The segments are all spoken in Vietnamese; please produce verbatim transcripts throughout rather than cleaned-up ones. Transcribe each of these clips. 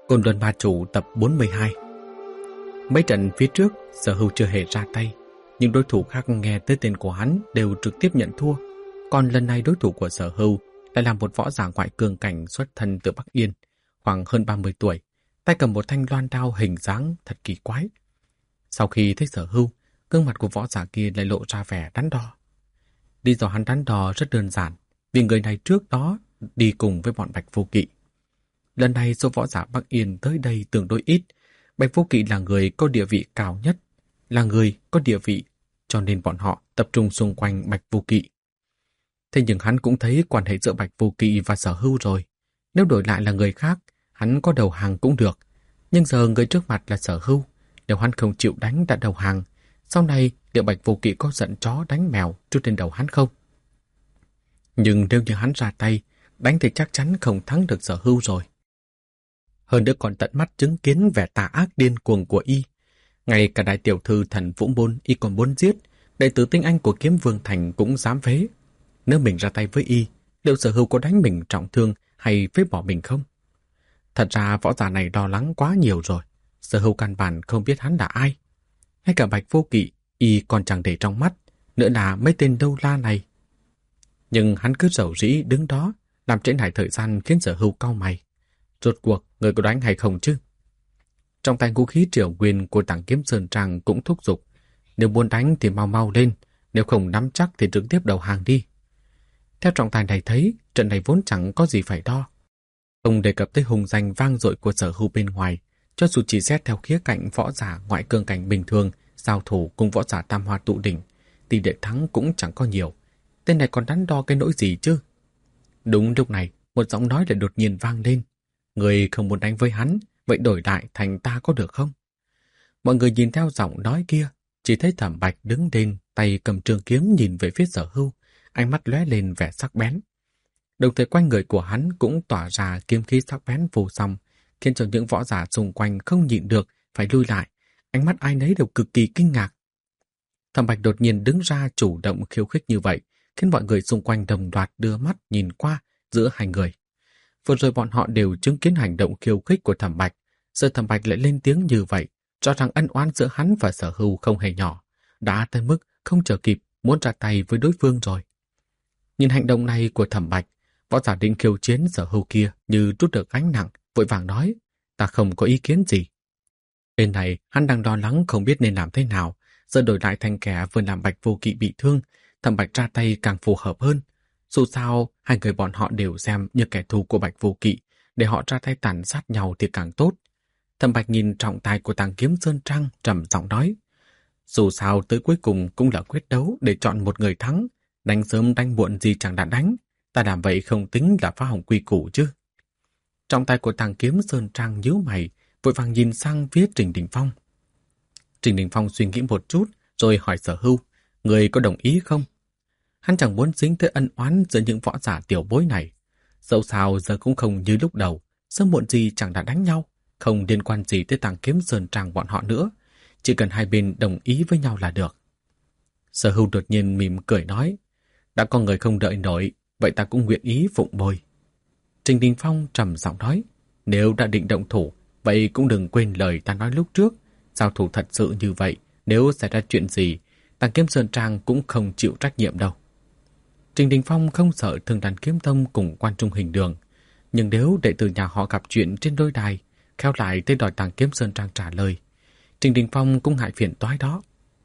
Côn Luân Ma Chủ tập bốn mươi hai. Mấy trận phía trước, Sở Hưu chưa hề ra tay, nhưng đối thủ khác nghe tới tên của hắn đều trực tiếp nhận thua. Còn lần này đối thủ của Sở Hưu lại là một võ giả ngoại cường cảnh xuất thân từ Bắc Yên, khoảng hơn ba mươi tuổi, tay cầm một thanh loan đao hình dáng thật kỳ quái. Sau khi thấy Sở Hưu, gương mặt của võ giả kia lại lộ ra vẻ đắn đo. Lý do hắn đắn đo rất đơn giản, vì người này trước đó đi cùng với bọn Bạch Vô Kỵ. Lần này số võ giả Bắc Yên tới đây tương đối ít. Bạch Vô Kỵ là người có địa vị cao nhất, là người có địa vị, cho nên bọn họ tập trung xung quanh Bạch Vô Kỵ. Thế nhưng hắn cũng thấy quan hệ giữa Bạch Vô Kỵ và Sở Hưu rồi. Nếu đổi lại là người khác, hắn có đầu hàng cũng được. Nhưng giờ người trước mặt là Sở Hưu, nếu hắn không chịu đánh đã đầu hàng, sau này liệu Bạch Vô Kỵ có giận chó đánh mèo trút lên đầu hắn không? Nhưng nếu như hắn ra tay, đánh thì chắc chắn không thắng được Sở Hưu rồi. Hơn nữa còn tận mắt chứng kiến vẻ tà ác điên cuồng của y. Ngay cả đại tiểu thư Thần Vũ Môn y còn muốn giết, đệ tử tinh anh của Kiếm Vương Thành cũng dám phế. Nếu mình ra tay với y, liệu Sở Hưu có đánh mình trọng thương hay phế bỏ mình không? Thật ra võ giả này lo lắng quá nhiều rồi. Sở Hưu căn bản không biết hắn là ai. Ngay cả Bạch Vô Kỵ, y còn chẳng để trong mắt, nữa là mấy tên đâu la này. Nhưng hắn cứ rầu rĩ đứng đó, làm trễ nải thời gian khiến Sở Hưu cau mày. Rốt cuộc, người có đánh hay không chứ? Trong tay vũ khí triều nguyên của Tảng Kiếm Sơn Trang cũng thúc giục. Nếu muốn đánh thì mau mau lên, nếu không nắm chắc thì trực tiếp đầu hàng đi. Theo trọng tài này thấy, trận này vốn chẳng có gì phải đo. Ông đề cập tới hùng danh vang dội của Sở Hưu bên ngoài, cho dù chỉ xét theo khía cạnh võ giả ngoại cường cảnh bình thường, giao thủ cùng võ giả tam hoa tụ đỉnh, tỷ lệ thắng cũng chẳng có nhiều. Tên này còn đắn đo cái nỗi gì chứ? Đúng lúc này, một giọng nói lại đột nhiên vang lên. Người không muốn đánh với hắn, vậy đổi lại thành ta có được không? Mọi người nhìn theo giọng nói kia, chỉ thấy Thẩm Bạch đứng lên, tay cầm trường kiếm nhìn về phía Sở Hưu, ánh mắt lóe lên vẻ sắc bén. Đồng thời quanh người của hắn cũng tỏa ra kiếm khí sắc bén vô song, khiến cho những võ giả xung quanh không nhịn được phải lui lại, ánh mắt ai nấy đều cực kỳ kinh ngạc. Thẩm Bạch đột nhiên đứng ra chủ động khiêu khích như vậy, khiến mọi người xung quanh đồng loạt đưa mắt nhìn qua giữa hai người. Vừa rồi bọn họ đều chứng kiến hành động khiêu khích của Thẩm Bạch, giờ Thẩm Bạch lại lên tiếng như vậy, cho rằng ân oán giữa hắn và Sở Hưu không hề nhỏ, đã tới mức không chờ kịp muốn ra tay với đối phương rồi. Nhìn hành động này của Thẩm Bạch, võ giả định khiêu chiến Sở Hưu kia như trút được gánh nặng, vội vàng nói, ta không có ý kiến gì. Bên này, hắn đang lo lắng không biết nên làm thế nào, giờ đổi lại thành kẻ vừa làm Bạch Vô Kỵ bị thương, Thẩm Bạch ra tay càng phù hợp hơn. Dù sao, hai người bọn họ đều xem như kẻ thù của Bạch Vô Kỵ, để họ ra tay tàn sát nhau thì càng tốt. Thẩm Bạch nhìn trọng tài của Tàng Kiếm Sơn Trang trầm giọng nói, dù sao tới cuối cùng cũng là quyết đấu để chọn một người thắng, đánh sớm đánh muộn gì chẳng đã đánh, ta làm vậy không tính là phá hỏng quy củ chứ. Trọng tài của Tàng Kiếm Sơn Trang nhíu mày, vội vàng nhìn sang phía Trình Đình Phong. Trình Đình Phong suy nghĩ một chút, rồi hỏi Sở Hưu, người có đồng ý không? Hắn chẳng muốn dính tới ân oán giữa những võ giả tiểu bối này. Dẫu sao giờ cũng không như lúc đầu, sớm muộn gì chẳng đã đánh nhau, không liên quan gì tới Tàng Kiếm Sơn Trang bọn họ nữa. Chỉ cần hai bên đồng ý với nhau là được. Sở Hưu đột nhiên mỉm cười nói, đã có người không đợi nổi, vậy ta cũng nguyện ý phụng bồi. Trình Đình Phong trầm giọng nói, nếu đã định động thủ, vậy cũng đừng quên lời ta nói lúc trước. Giao thủ thật sự như vậy, nếu xảy ra chuyện gì, Tàng Kiếm Sơn Trang cũng không chịu trách nhiệm đâu. Trình Đình Phong không sợ Thương Đàn Kiếm Tông cùng Quan Trung Hình Đường, nhưng nếu đệ tử nhà họ gặp chuyện trên đôi đài, khéo lại tới đòi Tàng Kiếm Sơn Trang trả lời, Trình Đình Phong cũng ngại phiền toái đó.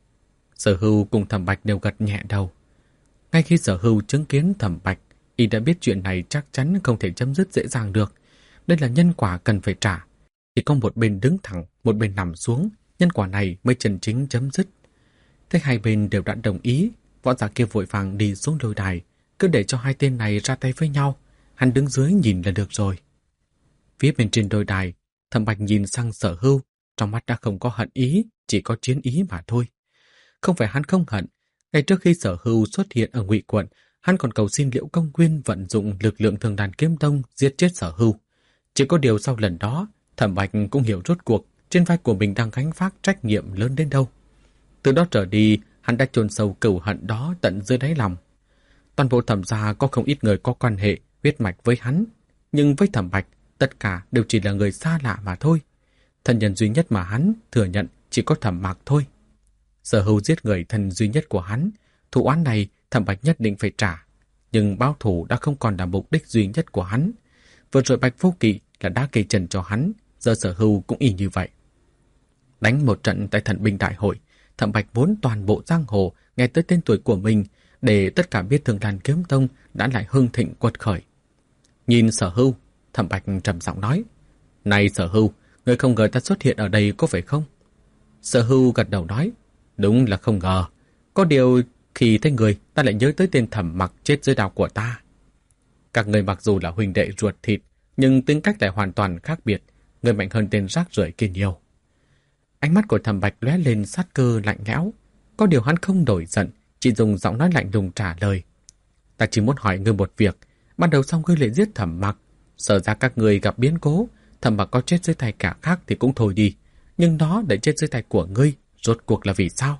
Sở Hưu cùng Thẩm Bạch đều gật nhẹ đầu. Ngay khi Sở Hưu chứng kiến Thẩm Bạch, y đã biết chuyện này chắc chắn không thể chấm dứt dễ dàng được. Đây là nhân quả cần phải trả. Chỉ có một bên đứng thẳng, một bên nằm xuống, nhân quả này mới chân chính chấm dứt. Thế hai bên đều đã đồng ý, võ giả kia vội vàng đi xuống đôi đài, cứ để cho hai tên này ra tay với nhau, hắn đứng dưới nhìn là được rồi. Phía bên trên đôi đài, Thẩm Bạch nhìn sang Sở Hưu, trong mắt đã không có hận ý, chỉ có chiến ý mà thôi. Không phải hắn không hận, ngay trước khi Sở Hưu xuất hiện ở Ngụy quận, hắn còn cầu xin Liễu Công Nguyên vận dụng lực lượng Thương Đàn Kiếm Tông giết chết Sở Hưu. Chỉ có điều sau lần đó, Thẩm Bạch cũng hiểu rốt cuộc trên vai của mình đang gánh vác trách nhiệm lớn đến đâu. Từ đó trở đi, hắn đã chôn sâu cừu hận đó tận dưới đáy lòng. Toàn bộ Thẩm gia có không ít người có quan hệ huyết mạch với hắn, nhưng với Thẩm Bạch, tất cả đều chỉ là người xa lạ mà thôi. Thân nhân duy nhất mà hắn thừa nhận chỉ có Thẩm Mạc thôi. Sở Hưu giết người thân duy nhất của hắn, thù oán này Thẩm Bạch nhất định phải trả. Nhưng báo thù đã không còn là mục đích duy nhất của hắn. Vừa rồi Bạch Vô Kỵ là đã cây chân cho hắn, giờ Sở Hưu cũng y như vậy. Đánh một trận tại Thần binh đại hội, Thẩm Bạch muốn toàn bộ giang hồ nghe tới tên tuổi của mình, để tất cả biết Thường Lan Kiếm Tông đã lại hưng thịnh quật khởi. Nhìn Sở Hưu, Thẩm Bạch trầm giọng nói: "Này Sở Hưu, ngươi không ngờ ta xuất hiện ở đây có phải không?" Sở Hưu gật đầu nói: "Đúng là không ngờ. Có điều khi thấy người, ta lại nhớ tới tên Thẩm Mặc chết dưới đao của ta. Các người mặc dù là huynh đệ ruột thịt, nhưng tính cách lại hoàn toàn khác biệt. Người mạnh hơn tên rác rưởi kia nhiều." Ánh mắt của Thẩm Bạch lóe lên sát cơ lạnh lẽo. Có điều hắn không đổi giận, chỉ dùng giọng nói lạnh lùng trả lời: "Ta chỉ muốn hỏi ngươi một việc. Ban đầu xong ngươi lại giết Thẩm Mặc, sợ ra các người gặp biến cố, Thẩm Mặc có chết dưới tay cả khác thì cũng thôi đi, nhưng nó lại chết dưới tay của ngươi, rốt cuộc là vì sao?"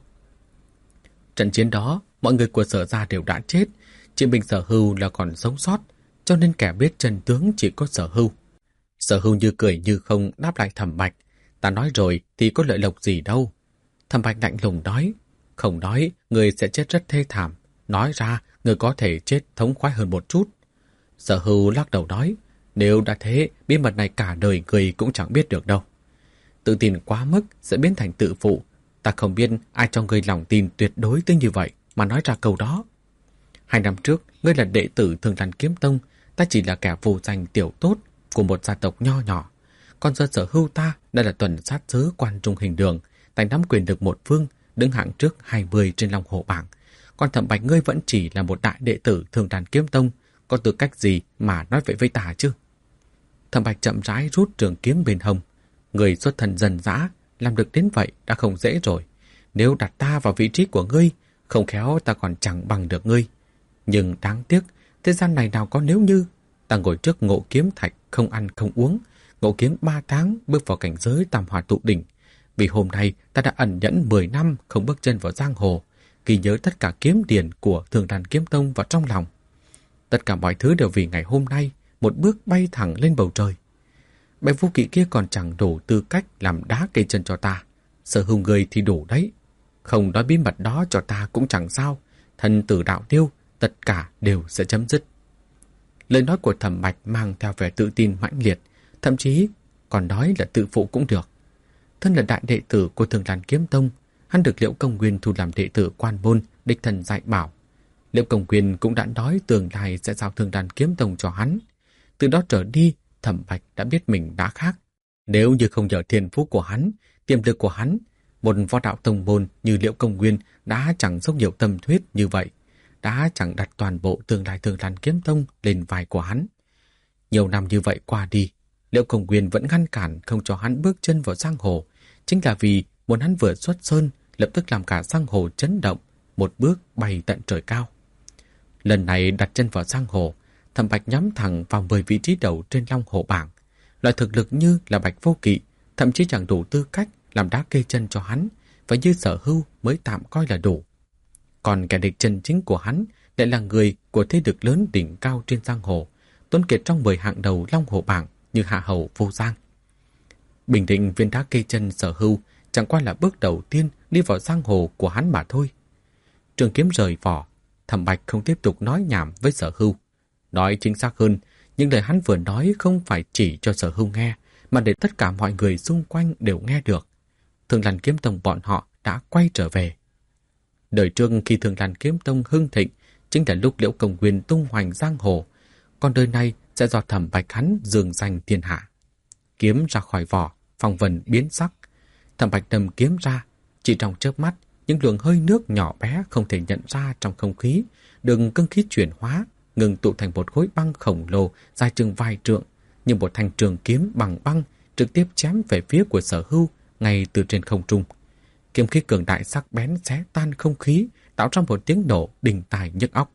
Trận chiến đó, mọi người của Sở gia đều đã chết, chỉ mình Sở Hưu là còn sống sót, cho nên kẻ biết chân tướng chỉ có Sở Hưu. Sở Hưu như cười như không đáp lại Thẩm Bạch: "Ta nói rồi thì có lợi lộc gì đâu." Thẩm Bạch lạnh lùng nói: "Không nói, người sẽ chết rất thê thảm. Nói ra, người có thể chết thống khoái hơn một chút." Sở Hưu lắc đầu nói: "Nếu đã thế, bí mật này cả đời người cũng chẳng biết được đâu. Tự tin quá mức sẽ biến thành tự phụ. Ta không biết ai cho ngươi lòng tin tuyệt đối tới như vậy mà nói ra câu đó. Hai năm trước, ngươi là đệ tử Thường Lan Kiếm Tông, ta chỉ là kẻ vô danh tiểu tốt của một gia tộc nho nhỏ. Còn giờ Sở Hưu ta đã là tuần sát sứ quan trung hình đường, tay nắm quyền được một phương, đứng hạng trước hai mươi trên Long Hồ bảng. Còn Thẩm Bạch ngươi vẫn chỉ là một đại đệ tử Thường Lan Kiếm Tông, có tư cách gì mà nói vậy với ta chứ?" Thẩm Bạch chậm rãi rút trường kiếm bên hông. Người xuất thân dân dã, làm được đến vậy đã không dễ rồi. Nếu đặt ta vào vị trí của ngươi, không khéo ta còn chẳng bằng được ngươi. Nhưng đáng tiếc, thế gian này nào có nếu như. Ta ngồi trước Ngộ Kiếm Thạch, không ăn không uống, ngộ kiếm ba tháng bước vào cảnh giới tam hỏa tụ đỉnh. Vì hôm nay ta đã ẩn nhẫn mười năm không bước chân vào giang hồ, ghi nhớ tất cả kiếm điển của Thường Lan Kiếm Tông vào trong lòng. Tất cả mọi thứ đều vì ngày hôm nay, một bước bay thẳng lên bầu trời. Bạch Vô Kỵ kia còn chẳng đủ tư cách làm đá cây chân cho ta. Sở Hưu người thì đủ đấy. Không nói bí mật đó cho ta cũng chẳng sao. Thân tử đạo tiêu, tất cả đều sẽ chấm dứt. Lời nói của Thẩm Bạch mang theo vẻ tự tin mãnh liệt, thậm chí còn nói là tự phụ cũng được. Thân là đại đệ tử của Thường Lan Kiếm Tông, hắn được Liễu Công Nguyên thu làm đệ tử quan môn, đích thân dạy bảo. Liễu Công Nguyên cũng đã nói tương lai sẽ giao Thường Lan Kiếm Tông cho hắn. Từ đó trở đi, Thẩm Bạch đã biết mình đã khác. Nếu như không nhờ thiên phú của hắn, tiềm lực của hắn, một võ đạo tông môn như Liễu Công Nguyên đã chẳng dốc nhiều tâm huyết như vậy, đã chẳng đặt toàn bộ tương lai Thường Lan Kiếm Tông lên vai của hắn. Nhiều năm như vậy qua đi, Liễu Công Nguyên vẫn ngăn cản không cho hắn bước chân vào giang hồ, chính là vì muốn hắn vừa xuất sơn lập tức làm cả giang hồ chấn động, một bước bay tận trời cao. Lần này đặt chân vào giang hồ, Thẩm Bạch nhắm thẳng vào mười vị trí đầu trên Long Hồ bảng. Loại thực lực như là Bạch Vô Kỵ thậm chí chẳng đủ tư cách làm đá kê chân cho hắn, và như Sở Hưu mới tạm coi là đủ. Còn kẻ địch chân chính của hắn lại là người của thế lực lớn đỉnh cao trên giang hồ, tuấn kiệt trong mười hạng đầu Long Hồ bảng như Hạ Hầu Vô Giang. Bình định viên đá kê chân Sở Hưu chẳng qua là bước đầu tiên đi vào giang hồ của hắn mà thôi. Trường kiếm rời vỏ, Thẩm Bạch không tiếp tục nói nhảm với Sở Hưu. Nói chính xác hơn, những lời hắn vừa nói không phải chỉ cho Sở Hưu nghe, mà để tất cả mọi người xung quanh đều nghe được. Thường Lan Kiếm Tông bọn họ đã quay trở về. Đời trước khi Thường Lan Kiếm Tông hưng thịnh, chính là lúc Liễu Công Nguyên tung hoành giang hồ, còn đời này sẽ do Thẩm Bạch hắn dương danh thiên hạ. Kiếm ra khỏi vỏ, phong vân biến sắc. Thẩm Bạch đâm kiếm ra, chỉ trong chớp mắt, những luồng hơi nước nhỏ bé không thể nhận ra trong không khí, đường cương khí chuyển hóa, ngừng tụ thành một khối băng khổng lồ dài chừng vài trượng, như một thanh trường kiếm bằng băng trực tiếp chém về phía của Sở Hưu ngay từ trên không trung. Kiếm khí cường đại sắc bén xé tan không khí, tạo ra một tiếng nổ đình tài nhức óc.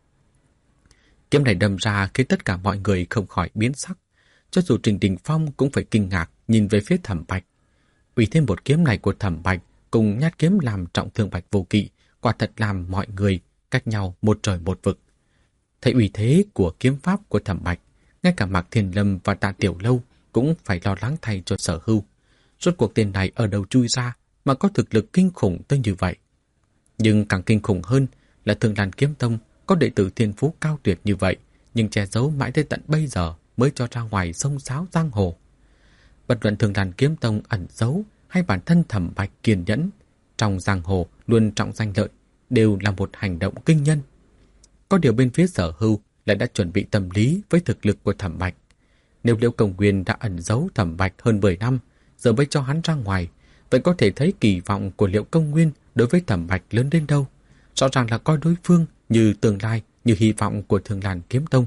Kiếm này đâm ra khiến tất cả mọi người không khỏi biến sắc, cho dù Trình Đình Phong cũng phải kinh ngạc nhìn về phía Thẩm Bạch. Vì thêm một kiếm này của Thẩm Bạch cùng nhát kiếm làm trọng thương Bạch Vô Kỵ, quả thật làm mọi người cách nhau một trời một vực. Thấy uy thế của kiếm pháp của Thẩm Bạch, ngay cả Mạc Thiên Lâm và Tạ Tiểu Lâu cũng phải lo lắng thay cho Sở Hưu. Rốt cuộc tên này ở đâu chui ra mà có thực lực kinh khủng tới như vậy. Nhưng càng kinh khủng hơn là Thương Lan Kiếm Tông có đệ tử thiên phú cao tuyệt như vậy, nhưng che giấu mãi đến tận bây giờ mới cho ra ngoài xông xáo giang hồ. Bất luận Thương Lan Kiếm Tông ẩn giấu hay bản thân Thẩm Bạch kiên nhẫn, trong giang hồ luôn trọng danh lợi, đều là một hành động kinh nhân. Có điều bên phía Sở Hưu lại đã chuẩn bị tâm lý với thực lực của Thẩm Bạch. Nếu Liễu Công Nguyên đã ẩn giấu Thẩm Bạch hơn mười năm, giờ mới cho hắn ra ngoài, vậy có thể thấy kỳ vọng của Liễu Công Nguyên đối với Thẩm Bạch lớn đến đâu. Rõ ràng là coi đối phương như tương lai, như hy vọng của Thương Lan Kiếm Tông.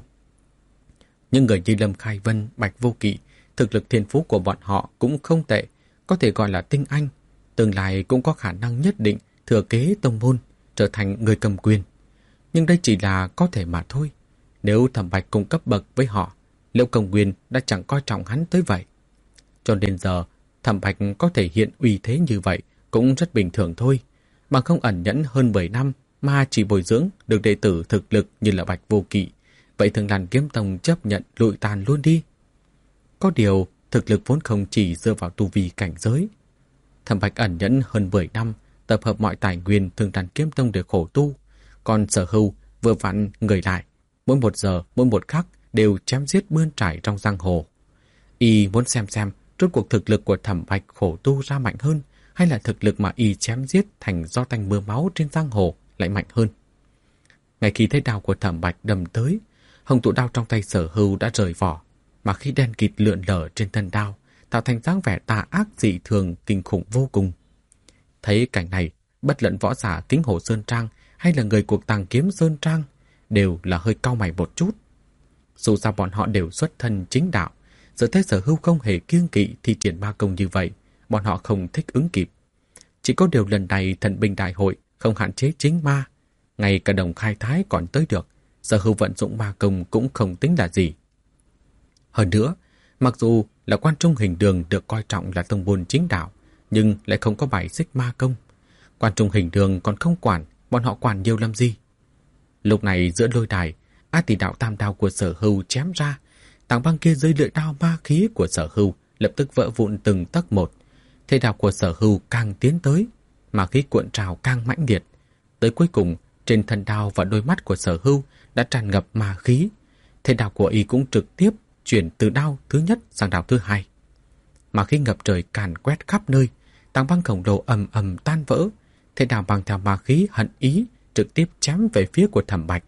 Nhưng người như Lâm Khai Vân, Bạch Vô Kỵ, thực lực thiên phú của bọn họ cũng không tệ, có thể gọi là tinh anh, tương lai cũng có khả năng nhất định thừa kế tông môn, trở thành người cầm quyền. Nhưng đây chỉ là có thể mà thôi. Nếu Thẩm Bạch cùng cấp bậc với họ, Liễu Công Nguyên đã chẳng coi trọng hắn tới vậy. Cho nên giờ, Thẩm Bạch có thể hiện uy thế như vậy cũng rất bình thường thôi. Bằng không ẩn nhẫn hơn mười năm mà chỉ bồi dưỡng được đệ tử thực lực như là Bạch Vô Kỵ, vậy Thương Lan Kiếm Tông chấp nhận lụi tàn luôn đi. Có điều, thực lực vốn không chỉ dựa vào tu vi cảnh giới. Thẩm Bạch ẩn nhẫn hơn mười năm, tập hợp mọi tài nguyên Thương Lan Kiếm Tông để khổ tu. Còn Sở Hưu vừa vặn người lại, mỗi một giờ, mỗi một khắc đều chém giết bươn trải trong giang hồ. Y muốn xem xem rốt cuộc thực lực của Thẩm Bạch khổ tu ra mạnh hơn, hay là thực lực mà y chém giết thành gió tanh mưa máu trên giang hồ lại mạnh hơn. Ngay khi thấy đao của Thẩm Bạch đâm tới, hồng tụ đao trong tay Sở Hưu đã rời vỏ, mà khi đen kịt lượn lờ trên thân đao, tạo thành dáng vẻ tà ác dị thường kinh khủng vô cùng. Thấy cảnh này, bất luận võ giả Kính Hồ Sơn Trang hay là người cuộc Tàng Kiếm Sơn Trang đều là hơi cau mày một chút. Dù sao bọn họ đều xuất thân chính đạo, giờ thấy Sở Hưu không hề kiêng kỵ thi triển ma công như vậy, bọn họ không thích ứng kịp. Chỉ có điều lần này thần binh đại hội không hạn chế chính ma, ngay cả Đồng Khai Thái còn tới được, Sở Hưu vận dụng ma công cũng không tính là gì. Hơn nữa, mặc dù là Quan Trung Hình Đường được coi trọng là tông môn chính đạo, nhưng lại không có bài xích ma công. Quan Trung Hình Đường còn không quản, bọn họ quản nhiều làm gì. Lúc này giữa lôi đài, A Tỷ Đạo tam đao của Sở Hưu chém ra, tảng băng kia dưới lưỡi đao ma khí của Sở Hưu lập tức vỡ vụn từng tấc một. Thế đao của Sở Hưu càng tiến tới, ma khí cuộn trào càng mãnh liệt. Tới cuối cùng, trên thân đao và đôi mắt của Sở Hưu đã tràn ngập ma khí. Thế đao của y cũng trực tiếp chuyển từ đao thứ nhất sang đao thứ hai. Ma khí ngập trời càn quét khắp nơi, tảng băng khổng lồ ầm ầm tan vỡ. Thế đao mang theo ma khí hận ý trực tiếp chém về phía của Thẩm Bạch.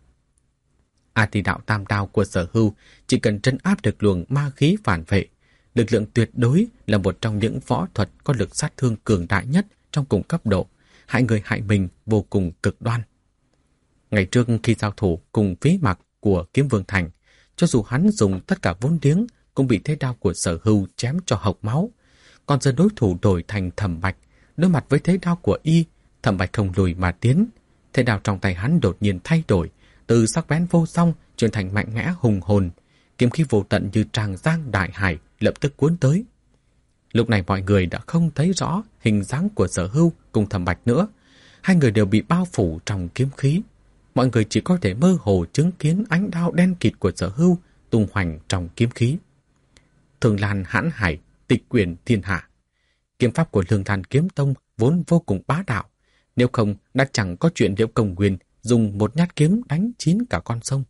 A Tỷ Đạo tam đao của Sở Hưu chỉ cần trấn áp được luồng ma khí phản vệ, lực lượng tuyệt đối là một trong những võ thuật có lực sát thương cường đại nhất trong cùng cấp độ, hại người hại mình vô cùng cực đoan. Ngày trước khi giao thủ cùng Phí Mặc của Kiếm Vương Thành, cho dù hắn dùng tất cả vốn liếng cũng bị thế đao của Sở Hưu chém cho hộc máu. Còn giờ đối thủ đổi thành Thẩm Bạch, đối mặt với thế đao của y, Thẩm Bạch không lùi mà tiến. Thế đao trong tay hắn đột nhiên thay đổi, từ sắc bén vô song chuyển thành mạnh mẽ hùng hồn, kiếm khí vô tận như tràng giang đại hải lập tức cuốn tới. Lúc này mọi người đã không thấy rõ hình dáng của Sở Hưu cùng Thẩm Bạch nữa, hai người đều bị bao phủ trong kiếm khí. Mọi người chỉ có thể mơ hồ chứng kiến ánh đao đen kịt của Sở Hưu tung hoành trong kiếm khí. Thường Lan hãn hải, tịch quyển thiên hạ. Kiếm pháp của Lương Than Kiếm Tông vốn vô cùng bá đạo, nếu không đã chẳng có chuyện Liễu Công Nguyên dùng một nhát kiếm đánh chín cả con sông.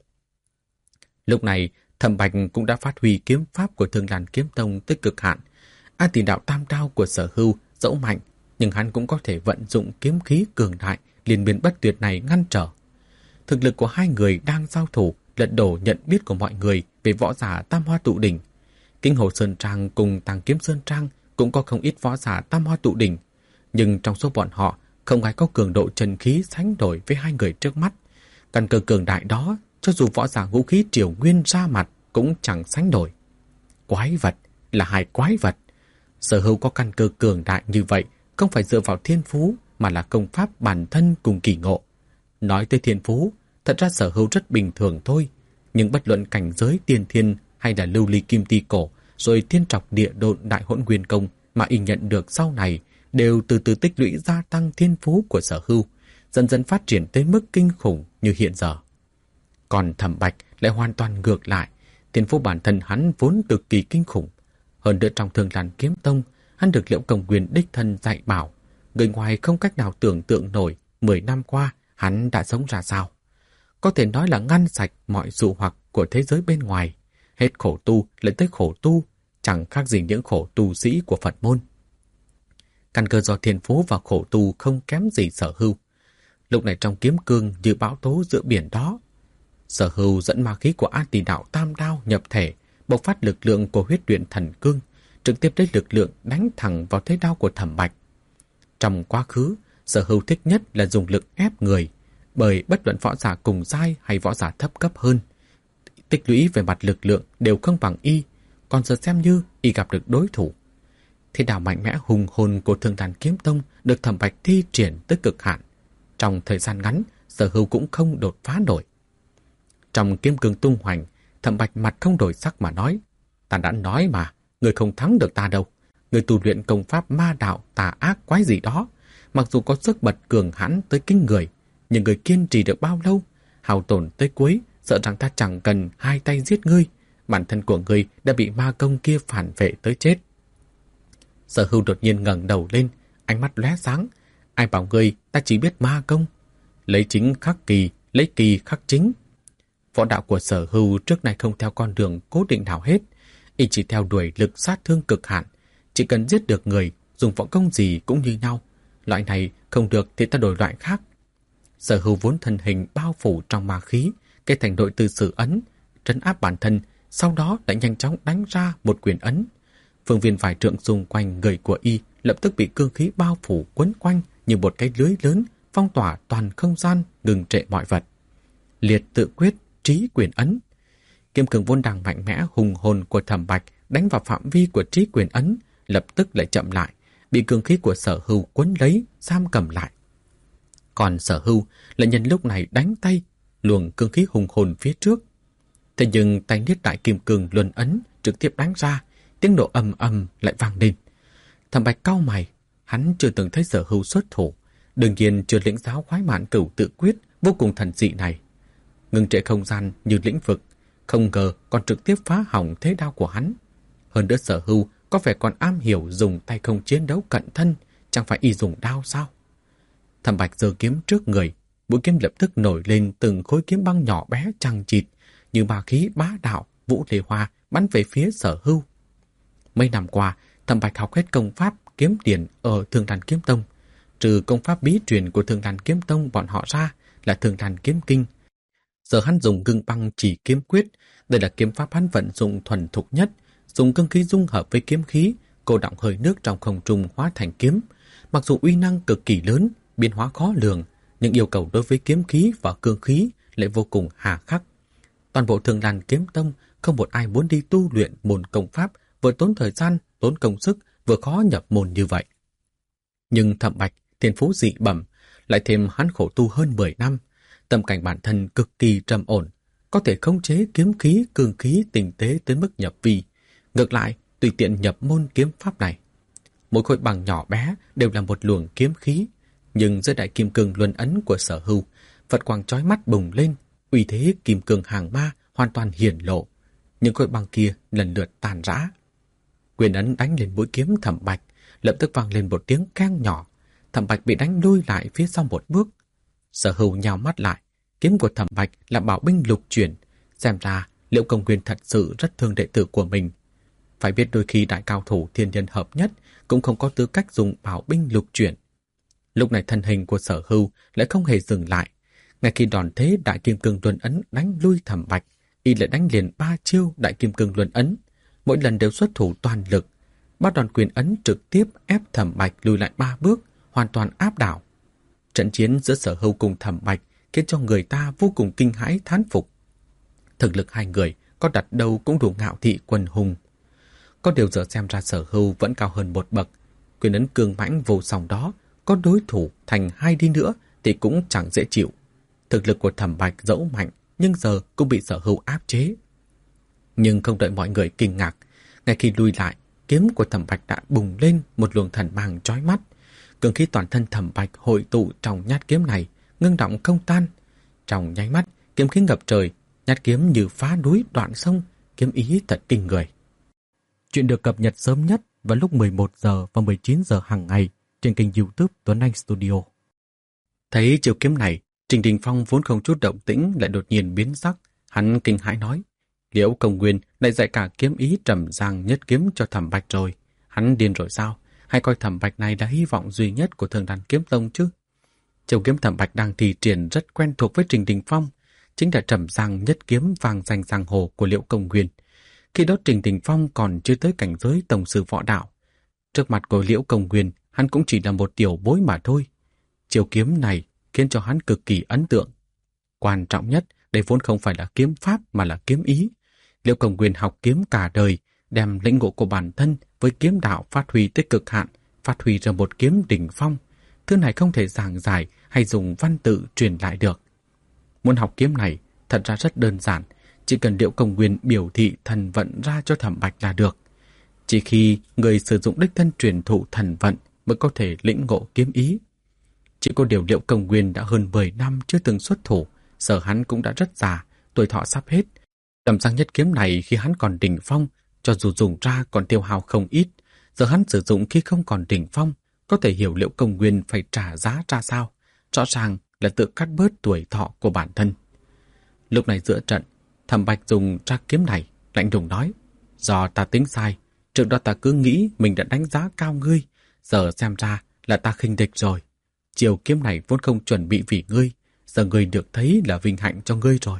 Lúc này, Thẩm Bạch cũng đã phát huy kiếm pháp của Thương Lan Kiếm Tông tới cực hạn. A Tỷ Đạo tam đao của Sở Hưu dẫu mạnh, nhưng hắn cũng có thể vận dụng kiếm khí cường đại liên miên bất tuyệt này ngăn trở. Thực lực của hai người đang giao thủ lật đổ nhận biết của mọi người về võ giả Tam Hoa Tụ Đỉnh. Kính Hồ Sơn Trang cùng Tàng Kiếm Sơn Trang cũng có không ít võ giả Tam Hoa Tụ Đỉnh, nhưng trong số bọn họ không ai có cường độ chân khí sánh đổi với hai người trước mắt. Căn cơ cường đại đó, cho dù võ giả ngũ khí Triều Nguyên ra mặt cũng chẳng sánh nổi. Quái vật là hai quái vật. Sở Hưu có căn cơ cường đại như vậy không phải dựa vào thiên phú mà là công pháp bản thân cùng kỳ ngộ. Nói tới thiên phú, thật ra Sở Hưu rất bình thường thôi, nhưng bất luận cảnh giới tiên thiên hay là lưu ly kim ti cổ rồi thiên trọc địa độn đại hỗn nguyên công mà y nhận được sau này đều từ từ tích lũy gia tăng thiên phú của Sở Hưu, dần dần phát triển tới mức kinh khủng như hiện giờ. Còn Thẩm Bạch lại hoàn toàn ngược lại, thiên phú bản thân hắn vốn cực kỳ kinh khủng. Hơn nữa trong Thương Lan Kiếm Tông, hắn được Liễu Công Nguyên đích thân dạy bảo, người ngoài không cách nào tưởng tượng nổi mười năm qua hắn đã sống ra sao. Có thể nói là ngăn sạch mọi dụ hoặc của thế giới bên ngoài, hết khổ tu lại tới khổ tu, chẳng khác gì những khổ tu sĩ của Phật môn. Căn cơ do thiên phú và khổ tu không kém gì Sở Hưu. Lúc này trong kiếm cương như bão tố giữa biển đó, Sở Hưu dẫn ma khí của A Tỳ Đạo Tam Đao nhập thể, bộc phát lực lượng của huyết luyện thần cương, trực tiếp lấy lực lượng đánh thẳng vào thế đao của Thẩm Bạch. Trong quá khứ, Sở Hưu thích nhất là dùng lực ép người, bởi bất luận võ giả cùng giai hay võ giả thấp cấp hơn, tích lũy về mặt lực lượng đều không bằng y, còn giờ xem như y gặp được đối thủ. Thế đao mạnh mẽ hùng hồn của Thương Lan Kiếm Tông được Thẩm Bạch thi triển tới cực hạn. Trong thời gian ngắn, Sở Hưu cũng không đột phá nổi. Trong kiếm cương tung hoành, Thẩm Bạch mặt không đổi sắc mà nói: "Ta đã nói mà, người không thắng được ta đâu. Người tu luyện công pháp ma đạo tà ác quái gì đó, mặc dù có sức bật cường hãn tới kinh người, nhưng người kiên trì được bao lâu? Hao tổn tới cuối, sợ rằng ta chẳng cần hai tay giết ngươi, bản thân của ngươi đã bị ma công kia phản vệ tới chết." Sở Hưu đột nhiên ngẩng đầu lên, ánh mắt lóe sáng: "Ai bảo ngươi ta chỉ biết ma công? Lấy chính khắc kỳ, lấy kỳ khắc chính." Võ đạo của Sở Hưu trước này không theo con đường cố định nào hết, y chỉ theo đuổi lực sát thương cực hạn, chỉ cần giết được người, dùng võ công gì cũng như nhau. Loại này không được thì ta đổi loại khác. Sở Hưu vốn thân hình bao phủ trong ma khí, kết thành nội tư sử ấn, trấn áp bản thân, sau đó lại nhanh chóng đánh ra một quyền ấn. Phương viên vài trượng xung quanh người của y lập tức bị cương khí bao phủ quấn quanh như một cái lưới lớn, phong tỏa toàn không gian, ngừng trệ mọi vật. Liệt tự quyết, trí quyền ấn. Kiếm cường vốn đang mạnh mẽ hùng hồn của Thẩm Bạch đánh vào phạm vi của trí quyền ấn, lập tức lại chậm lại, bị cương khí của Sở Hưu quấn lấy, giam cầm lại. Còn Sở Hưu lại nhân lúc này đánh tay, luồng cương khí hùng hồn phía trước. Thế nhưng tay niết đại kim cương luân ấn trực tiếp đánh ra, tiếng nổ ầm ầm lại vang lên. Thẩm Bạch cau mày, hắn chưa từng thấy Sở Hưu xuất thủ, đương nhiên chưa lĩnh giáo khoái mạn cửu tự quyết vô cùng thần dị này. Ngừng trệ không gian như lĩnh vực, không ngờ còn trực tiếp phá hỏng thế đao của hắn. Hơn nữa Sở Hưu có vẻ còn am hiểu dùng tay không chiến đấu cận thân, chẳng phải y dùng đao sao? Thẩm Bạch giơ kiếm trước người, mũi kiếm lập tức nổi lên từng khối kiếm băng nhỏ bé chằng chịt, như ma khí bá đạo, vũ lê hoa bắn về phía Sở Hưu. Mấy năm qua, Thẩm Bạch học hết công pháp kiếm điển ở Thương Lan Kiếm Tông, trừ công pháp bí truyền của Thương Lan Kiếm Tông bọn họ ra là Thương Lan Kiếm Kinh. Giờ hắn dùng Ngưng Băng Chỉ Kiếm Quyết, đây là kiếm pháp hắn vận dụng thuần thục nhất, dùng cương khí dung hợp với kiếm khí, cô đọng hơi nước trong không trung hóa thành kiếm. Mặc dù uy năng cực kỳ lớn, biến hóa khó lường, nhưng yêu cầu đối với kiếm khí và cương khí lại vô cùng hà khắc. Toàn bộ Thương Lan Kiếm Tông không một ai muốn đi tu luyện môn công pháp vừa tốn thời gian, tốn công sức, vừa khó nhập môn như vậy. Nhưng Thẩm Bạch thiên phú dị bẩm, lại thêm hắn khổ tu hơn mười năm, tâm cảnh bản thân cực kỳ trầm ổn, có thể khống chế kiếm khí, cương khí tinh tế tới mức nhập vi. Ngược lại, tùy tiện nhập môn kiếm pháp này. Mỗi khối bằng nhỏ bé đều là một luồng kiếm khí, nhưng dưới đại kim cương luân ấn của Sở Hưu, Phật quang chói mắt bùng lên, uy thế kim cương hàng ma hoàn toàn hiển lộ. Những khối băng kia lần lượt tàn rã. Quyền ấn đánh lên mũi kiếm Thẩm Bạch, lập tức vang lên một tiếng keng nhỏ. Thẩm Bạch bị đánh lui lại phía sau một bước. Sở Hưu nhào mắt lại, kiếm của Thẩm Bạch là bảo binh lục chuyển, xem ra Liễu Công Nguyên thật sự rất thương đệ tử của mình. Phải biết đôi khi đại cao thủ thiên nhân hợp nhất cũng không có tư cách dùng bảo binh lục chuyển. Lúc này thân hình của Sở Hưu lại không hề dừng lại. Ngay khi đòn thế đại kim cương luân ấn đánh lui Thẩm Bạch, y lại đánh liền ba chiêu đại kim cương luân ấn, mỗi lần đều xuất thủ toàn lực. Ba đòn quyền ấn trực tiếp ép Thẩm Bạch lùi lại ba bước, hoàn toàn áp đảo. Trận chiến giữa Sở Hưu cùng Thẩm Bạch khiến cho người ta vô cùng kinh hãi thán phục. Thực lực hai người có đặt đâu cũng đủ ngạo thị quần hùng. Có điều giờ xem ra Sở Hưu vẫn cao hơn một bậc. Quyền ấn cường mãnh vô song đó, có đối thủ thành hai đi nữa thì cũng chẳng dễ chịu. Thực lực của Thẩm Bạch dẫu mạnh, nhưng giờ cũng bị Sở Hưu áp chế. Nhưng không đợi mọi người kinh ngạc, ngay khi lùi lại, kiếm của Thẩm Bạch đã bùng lên một luồng thần mang chói mắt. Cường khí toàn thân Thẩm Bạch hội tụ trong nhát kiếm này, ngưng động không tan. Trong nháy mắt, kiếm khí ngập trời, nhát kiếm như phá núi đoạn sông, kiếm ý thật kinh người. Chuyện được cập nhật sớm nhất vào lúc mười một giờ và mười chín giờ hàng ngày trên kênh YouTube Tuấn Anh Studio. Thấy chiêu kiếm này, Trình Đình Phong vốn không chút động tĩnh lại đột nhiên biến sắc. Hắn kinh hãi nói, Liễu Công Nguyên lại dạy cả kiếm ý trầm giang nhất kiếm cho Thẩm Bạch rồi. Hắn điên rồi sao? Hay coi Thẩm Bạch này là hy vọng duy nhất của Thường Đàn Kiếm Tông chứ? Chiêu kiếm Thẩm Bạch đang thi triển rất quen thuộc với Trình Đình Phong, chính là trầm giang nhất kiếm vang danh giang hồ của Liễu Công Nguyên. Khi đó Trình Đình Phong còn chưa tới cảnh giới tổng sư võ đạo. Trước mặt của Liễu Công Nguyên, hắn cũng chỉ là một tiểu bối mà thôi. Chiêu kiếm này khiến cho hắn cực kỳ ấn tượng. Quan trọng nhất, đây vốn không phải là kiếm pháp mà là kiếm ý. Liễu Công Nguyên học kiếm cả đời, đem lĩnh ngộ của bản thân với kiếm đạo phát huy tới cực hạn, phát huy ra một kiếm đỉnh phong. Thứ này không thể giảng giải hay dùng văn tự truyền lại được. Muốn học kiếm này thật ra rất đơn giản, chỉ cần Liễu Công Nguyên biểu thị thần vận ra cho Thẩm Bạch là được. Chỉ khi người sử dụng đích thân truyền thụ thần vận mới có thể lĩnh ngộ kiếm ý. Chỉ có điều Liễu Công Nguyên đã hơn mười năm chưa từng xuất thủ, giờ hắn cũng đã rất già, tuổi thọ sắp hết. Trầm giang nhất kiếm này khi hắn còn đỉnh phong, cho dù dùng ra còn tiêu hao không ít, giờ hắn sử dụng khi không còn đỉnh phong, có thể hiểu Liễu Công Nguyên phải trả giá ra sao. Rõ ràng là tự cắt bớt tuổi thọ của bản thân. Lúc này giữa trận, Thẩm Bạch dùng ra kiếm này, lạnh lùng nói, do ta tính sai, trước đó ta cứ nghĩ mình đã đánh giá cao ngươi, giờ xem ra là ta khinh địch rồi. Chiều kiếm này vốn không chuẩn bị vì ngươi, giờ ngươi được thấy là vinh hạnh cho ngươi rồi.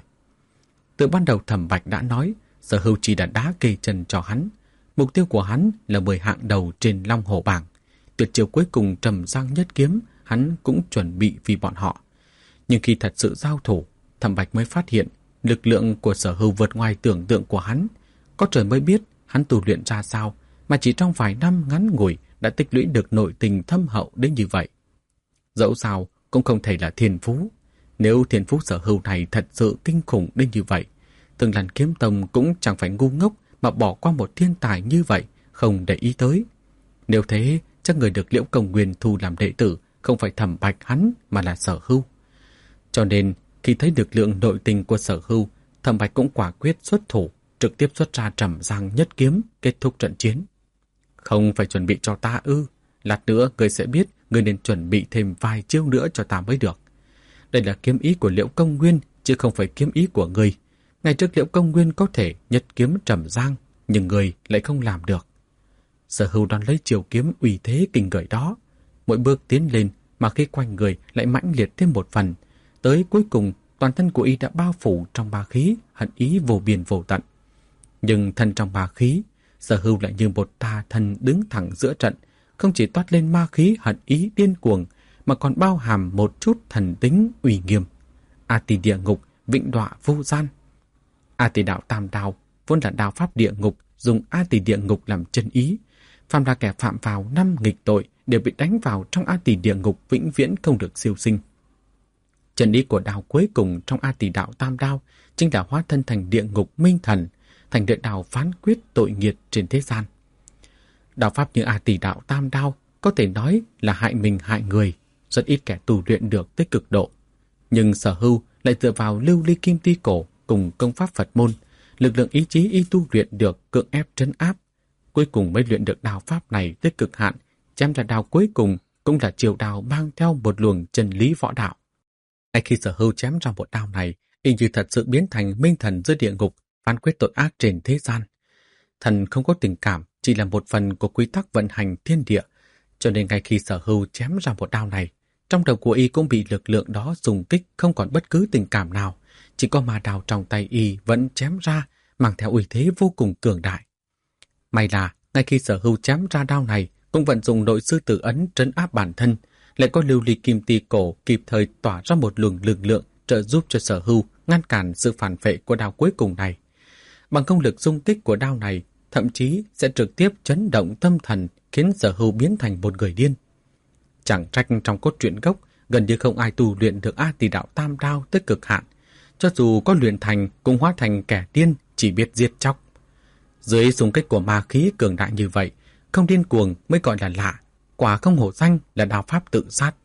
Từ ban đầu Thẩm Bạch đã nói, Sở Hưu chỉ đã đá kê chân cho hắn. Mục tiêu của hắn là mười hạng đầu trên Long Hổ bảng. Tuyệt chiêu cuối cùng trầm giang nhất kiếm, hắn cũng chuẩn bị vì bọn họ. Nhưng khi thật sự giao thủ, Thẩm Bạch mới phát hiện lực lượng của Sở Hưu vượt ngoài tưởng tượng của hắn. Có trời mới biết hắn tu luyện ra sao, mà chỉ trong vài năm ngắn ngủi đã tích lũy được nội tình thâm hậu đến như vậy. Dẫu sao cũng không thể là thiên phú. Nếu thiên phú Sở Hưu này thật sự kinh khủng đến như vậy, Thường Đàn Kiếm Tông cũng chẳng phải ngu ngốc mà bỏ qua một thiên tài như vậy, không để ý tới. Nếu thế, chắc người được Liễu Công Nguyên thu làm đệ tử không phải Thẩm Bạch hắn mà là Sở Hưu. Cho nên, khi thấy được lượng nội tình của Sở Hưu, Thẩm Bạch cũng quả quyết xuất thủ, trực tiếp xuất ra trầm giang nhất kiếm, kết thúc trận chiến. Không phải chuẩn bị cho ta ư? Lát nữa người sẽ biết người nên chuẩn bị thêm vài chiêu nữa cho ta mới được. Đây là kiếm ý của Liễu Công Nguyên, chứ không phải kiếm ý của người. Ngày trước Liễu Công Nguyên có thể nhất kiếm trầm giang, nhưng người lại không làm được. Sở Hưu đón lấy chiều kiếm uy thế kinh người đó. Mỗi bước tiến lên mà khi quanh người lại mãnh liệt thêm một phần. Tới cuối cùng, toàn thân của y đã bao phủ trong ba khí, hận ý vô biên vô tận. Nhưng thân trong ba khí, Sở Hưu lại như một tà thần đứng thẳng giữa trận, không chỉ toát lên ma khí hận ý điên cuồng, mà còn bao hàm một chút thần tính uy nghiêm. A Tỳ địa ngục, vĩnh đọa vô gian. A Tỳ đạo tam đao vốn là đao pháp địa ngục, dùng A Tỳ địa ngục làm chân ý. Phàm là kẻ phạm vào năm nghịch tội đều bị đánh vào trong A Tỳ địa ngục, vĩnh viễn không được siêu sinh. Chân ý của đao cuối cùng trong A Tỳ đạo tam đao chính là hóa thân thành địa ngục minh thần, thành địa đao phán quyết tội nghiệt trên thế gian. Đạo pháp như A Tỳ đạo tam đao có thể nói là hại mình hại người, rất ít kẻ tu luyện được tới cực độ. Nhưng Sở Hưu lại dựa vào lưu ly kim ti cổ cùng công pháp Phật môn, lực lượng ý chí y tu luyện được cưỡng ép trấn áp, cuối cùng mới luyện được đao pháp này tới cực hạn. Chém ra đao cuối cùng cũng là chiều đao mang theo một luồng chân lý võ đạo. Ngay khi Sở Hưu chém ra một đao này, y như thật sự biến thành minh thần dưới địa ngục, phán quyết tội ác trên thế gian. Thần không có tình cảm, chỉ là một phần của quy tắc vận hành thiên địa, cho nên ngay khi Sở Hưu chém ra một đao này, trong đầu của y cũng bị lực lượng đó dùng kích, không còn bất cứ tình cảm nào. Chỉ có ma đao trong tay y vẫn chém ra, mang theo uy thế vô cùng cường đại. May là, ngay khi Sở Hưu chém ra đao này, cũng vận dụng nội sư tử ấn trấn áp bản thân, lại có lưu ly kim ti cổ kịp thời tỏa ra một luồng lực lượng trợ giúp cho Sở Hưu ngăn cản sự phản phệ của đao cuối cùng này. Bằng công lực xung kích của đao này, thậm chí sẽ trực tiếp chấn động tâm thần, khiến Sở Hưu biến thành một người điên. Chẳng trách trong cốt truyện gốc, gần như không ai tu luyện được A Tỳ đạo tam đao tới cực hạn. Cho dù có luyện thành, cũng hóa thành kẻ điên, chỉ biết giết chóc. Dưới xung kích của ma khí cường đại như vậy, không điên cuồng mới gọi là lạ, quả không hổ danh là đao pháp tự sát.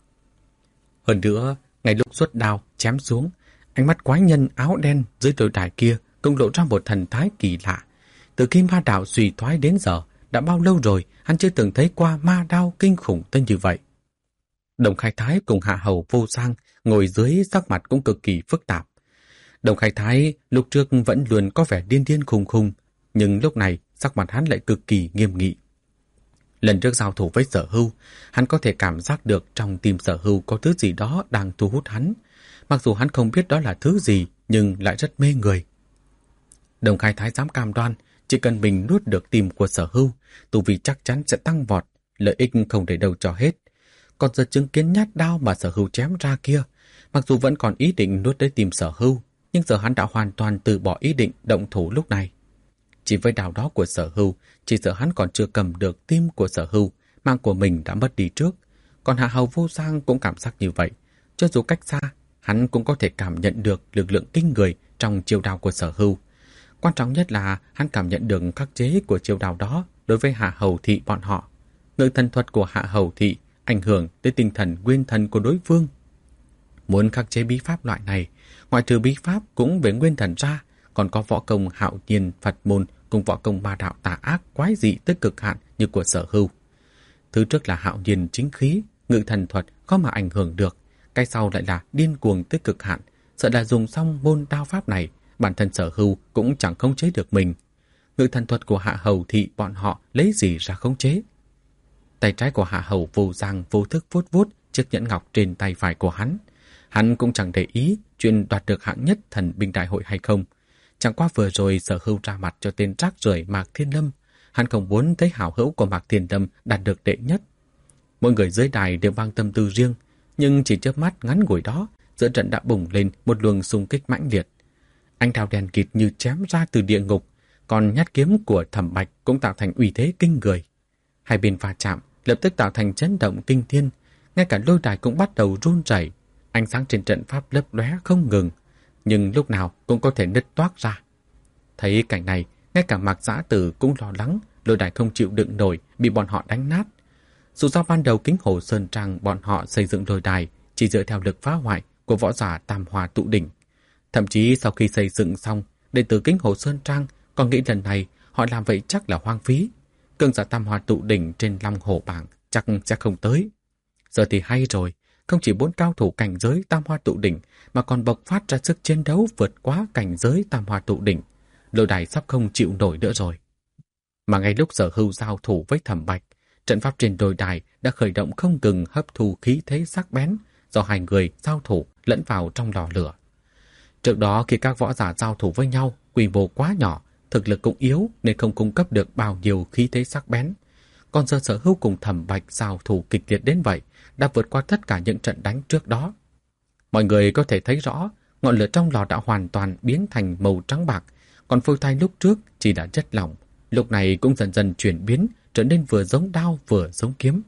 Hơn nữa, ngay lúc xuất đao chém xuống, ánh mắt quái nhân áo đen dưới đôi đài kia cũng lộ ra một thần thái kỳ lạ. Từ khi ma đạo suy thoái đến giờ, đã bao lâu rồi hắn chưa từng thấy qua ma đao kinh khủng tới như vậy. Đồng Khai Thái cùng Hạ Hầu Vô Sang ngồi dưới, sắc mặt cũng cực kỳ phức tạp. Đồng Khai Thái lúc trước vẫn luôn có vẻ điên điên khùng khùng, nhưng lúc này sắc mặt hắn lại cực kỳ nghiêm nghị. Lần trước giao thủ với Sở Hưu, hắn có thể cảm giác được trong tim Sở Hưu có thứ gì đó đang thu hút hắn. Mặc dù hắn không biết đó là thứ gì, nhưng lại rất mê người. Đồng Khai Thái dám cam đoan, chỉ cần mình nuốt được tim của Sở Hưu, tu vi chắc chắn sẽ tăng vọt, lợi ích không để đâu cho hết. Còn giờ chứng kiến nhát đao mà Sở Hưu chém ra kia, mặc dù vẫn còn ý định nuốt lấy tim Sở Hưu, nhưng giờ hắn đã hoàn toàn từ bỏ ý định động thủ lúc này. Chỉ với đao đó của Sở Hưu, chỉ sợ hắn còn chưa cầm được tim của Sở Hưu, mạng của mình đã mất đi trước. Còn Hạ Hầu Vô Sang cũng cảm giác như vậy. Cho dù cách xa, hắn cũng có thể cảm nhận được lực lượng kinh người trong chiêu đao của Sở Hưu. Quan trọng nhất là hắn cảm nhận được khắc chế của chiêu đao đó đối với Hạ Hầu Thị bọn họ. Ngự thần thuật của Hạ Hầu Thị ảnh hưởng tới tinh thần nguyên thần của đối phương. Muốn khắc chế bí pháp loại này, ngoại trừ bí pháp cũng về nguyên thần ra, còn có võ công hạo nhiên Phật môn cùng võ công ma đạo tà ác quái dị tới cực hạn như của Sở Hưu. Thứ trước là hạo nhiên chính khí, ngự thần thuật có mà ảnh hưởng được, cái sau lại là điên cuồng tới cực hạn, sợ là dùng xong môn đao pháp này, bản thân Sở Hưu cũng chẳng khống chế được mình. Ngự thần thuật của Hạ Hầu Thị bọn họ lấy gì ra khống chế? Tay trái của Hạ Hầu Vô Giang vô thức vuốt vuốt chiếc nhẫn ngọc trên tay phải của hắn. Hắn cũng chẳng để ý chuyện đoạt được hạng nhất thần binh đại hội hay không. Chẳng qua vừa rồi Sở Hưu ra mặt cho tên rác rưởi Mạc Thiên Lâm, hắn không muốn thấy hảo hữu của Mạc Thiên Lâm đạt được đệ nhất. Mỗi người dưới đài đều mang tâm tư riêng, nhưng chỉ chớp mắt ngắn ngủi đó, giữa trận đã bùng lên một luồng xung kích mãnh liệt. Ánh đao đèn kịt như chém ra từ địa ngục, còn nhát kiếm của Thẩm Bạch cũng tạo thành uy thế kinh người. Hai bên va chạm lập tức tạo thành chấn động kinh thiên, ngay cả lôi đài cũng bắt đầu run rẩy, ánh sáng trên trận pháp lấp lóe không ngừng, nhưng lúc nào cũng có thể nứt toác ra. Thấy cảnh này, ngay cả Mạc Dã Tử cũng lo lắng lôi đài không chịu đựng nổi bị bọn họ đánh nát. Dù sao ban đầu Kính Hồ Sơn Trang bọn họ xây dựng lôi đài chỉ dựa theo lực phá hoại của võ giả Tam Hoa Tụ Đỉnh. Thậm chí sau khi xây dựng xong, đệ tử Kính Hồ Sơn Trang còn nghĩ lần này họ làm vậy chắc là hoang phí. Cường giả Tam Hoa Tụ Đỉnh trên Long Hổ bảng chắc sẽ không tới. Giờ thì hay rồi, không chỉ bốn cao thủ cảnh giới Tam Hoa Tụ Đỉnh mà còn bộc phát ra sức chiến đấu vượt quá cảnh giới Tam Hoa Tụ Đỉnh. Lôi đài sắp không chịu nổi nữa rồi. Mà ngay lúc Sở Hưu giao thủ với Thẩm Bạch, trận pháp trên lôi đài đã khởi động không ngừng hấp thu khí thế sắc bén do hai người giao thủ lẫn vào trong lò lửa. Trước đó khi các võ giả giao thủ với nhau, quy mô quá nhỏ, thực lực cũng yếu nên không cung cấp được bao nhiêu khí thế sắc bén. Còn giờ Sở Hưu cùng Thẩm Bạch giao thủ kịch liệt đến vậy, đã vượt qua tất cả những trận đánh trước đó. Mọi người có thể thấy rõ, ngọn lửa trong lò đã hoàn toàn biến thành màu trắng bạc, còn phôi thai lúc trước chỉ đã chất lỏng, lúc này cũng dần dần chuyển biến, trở nên vừa giống đao vừa giống kiếm.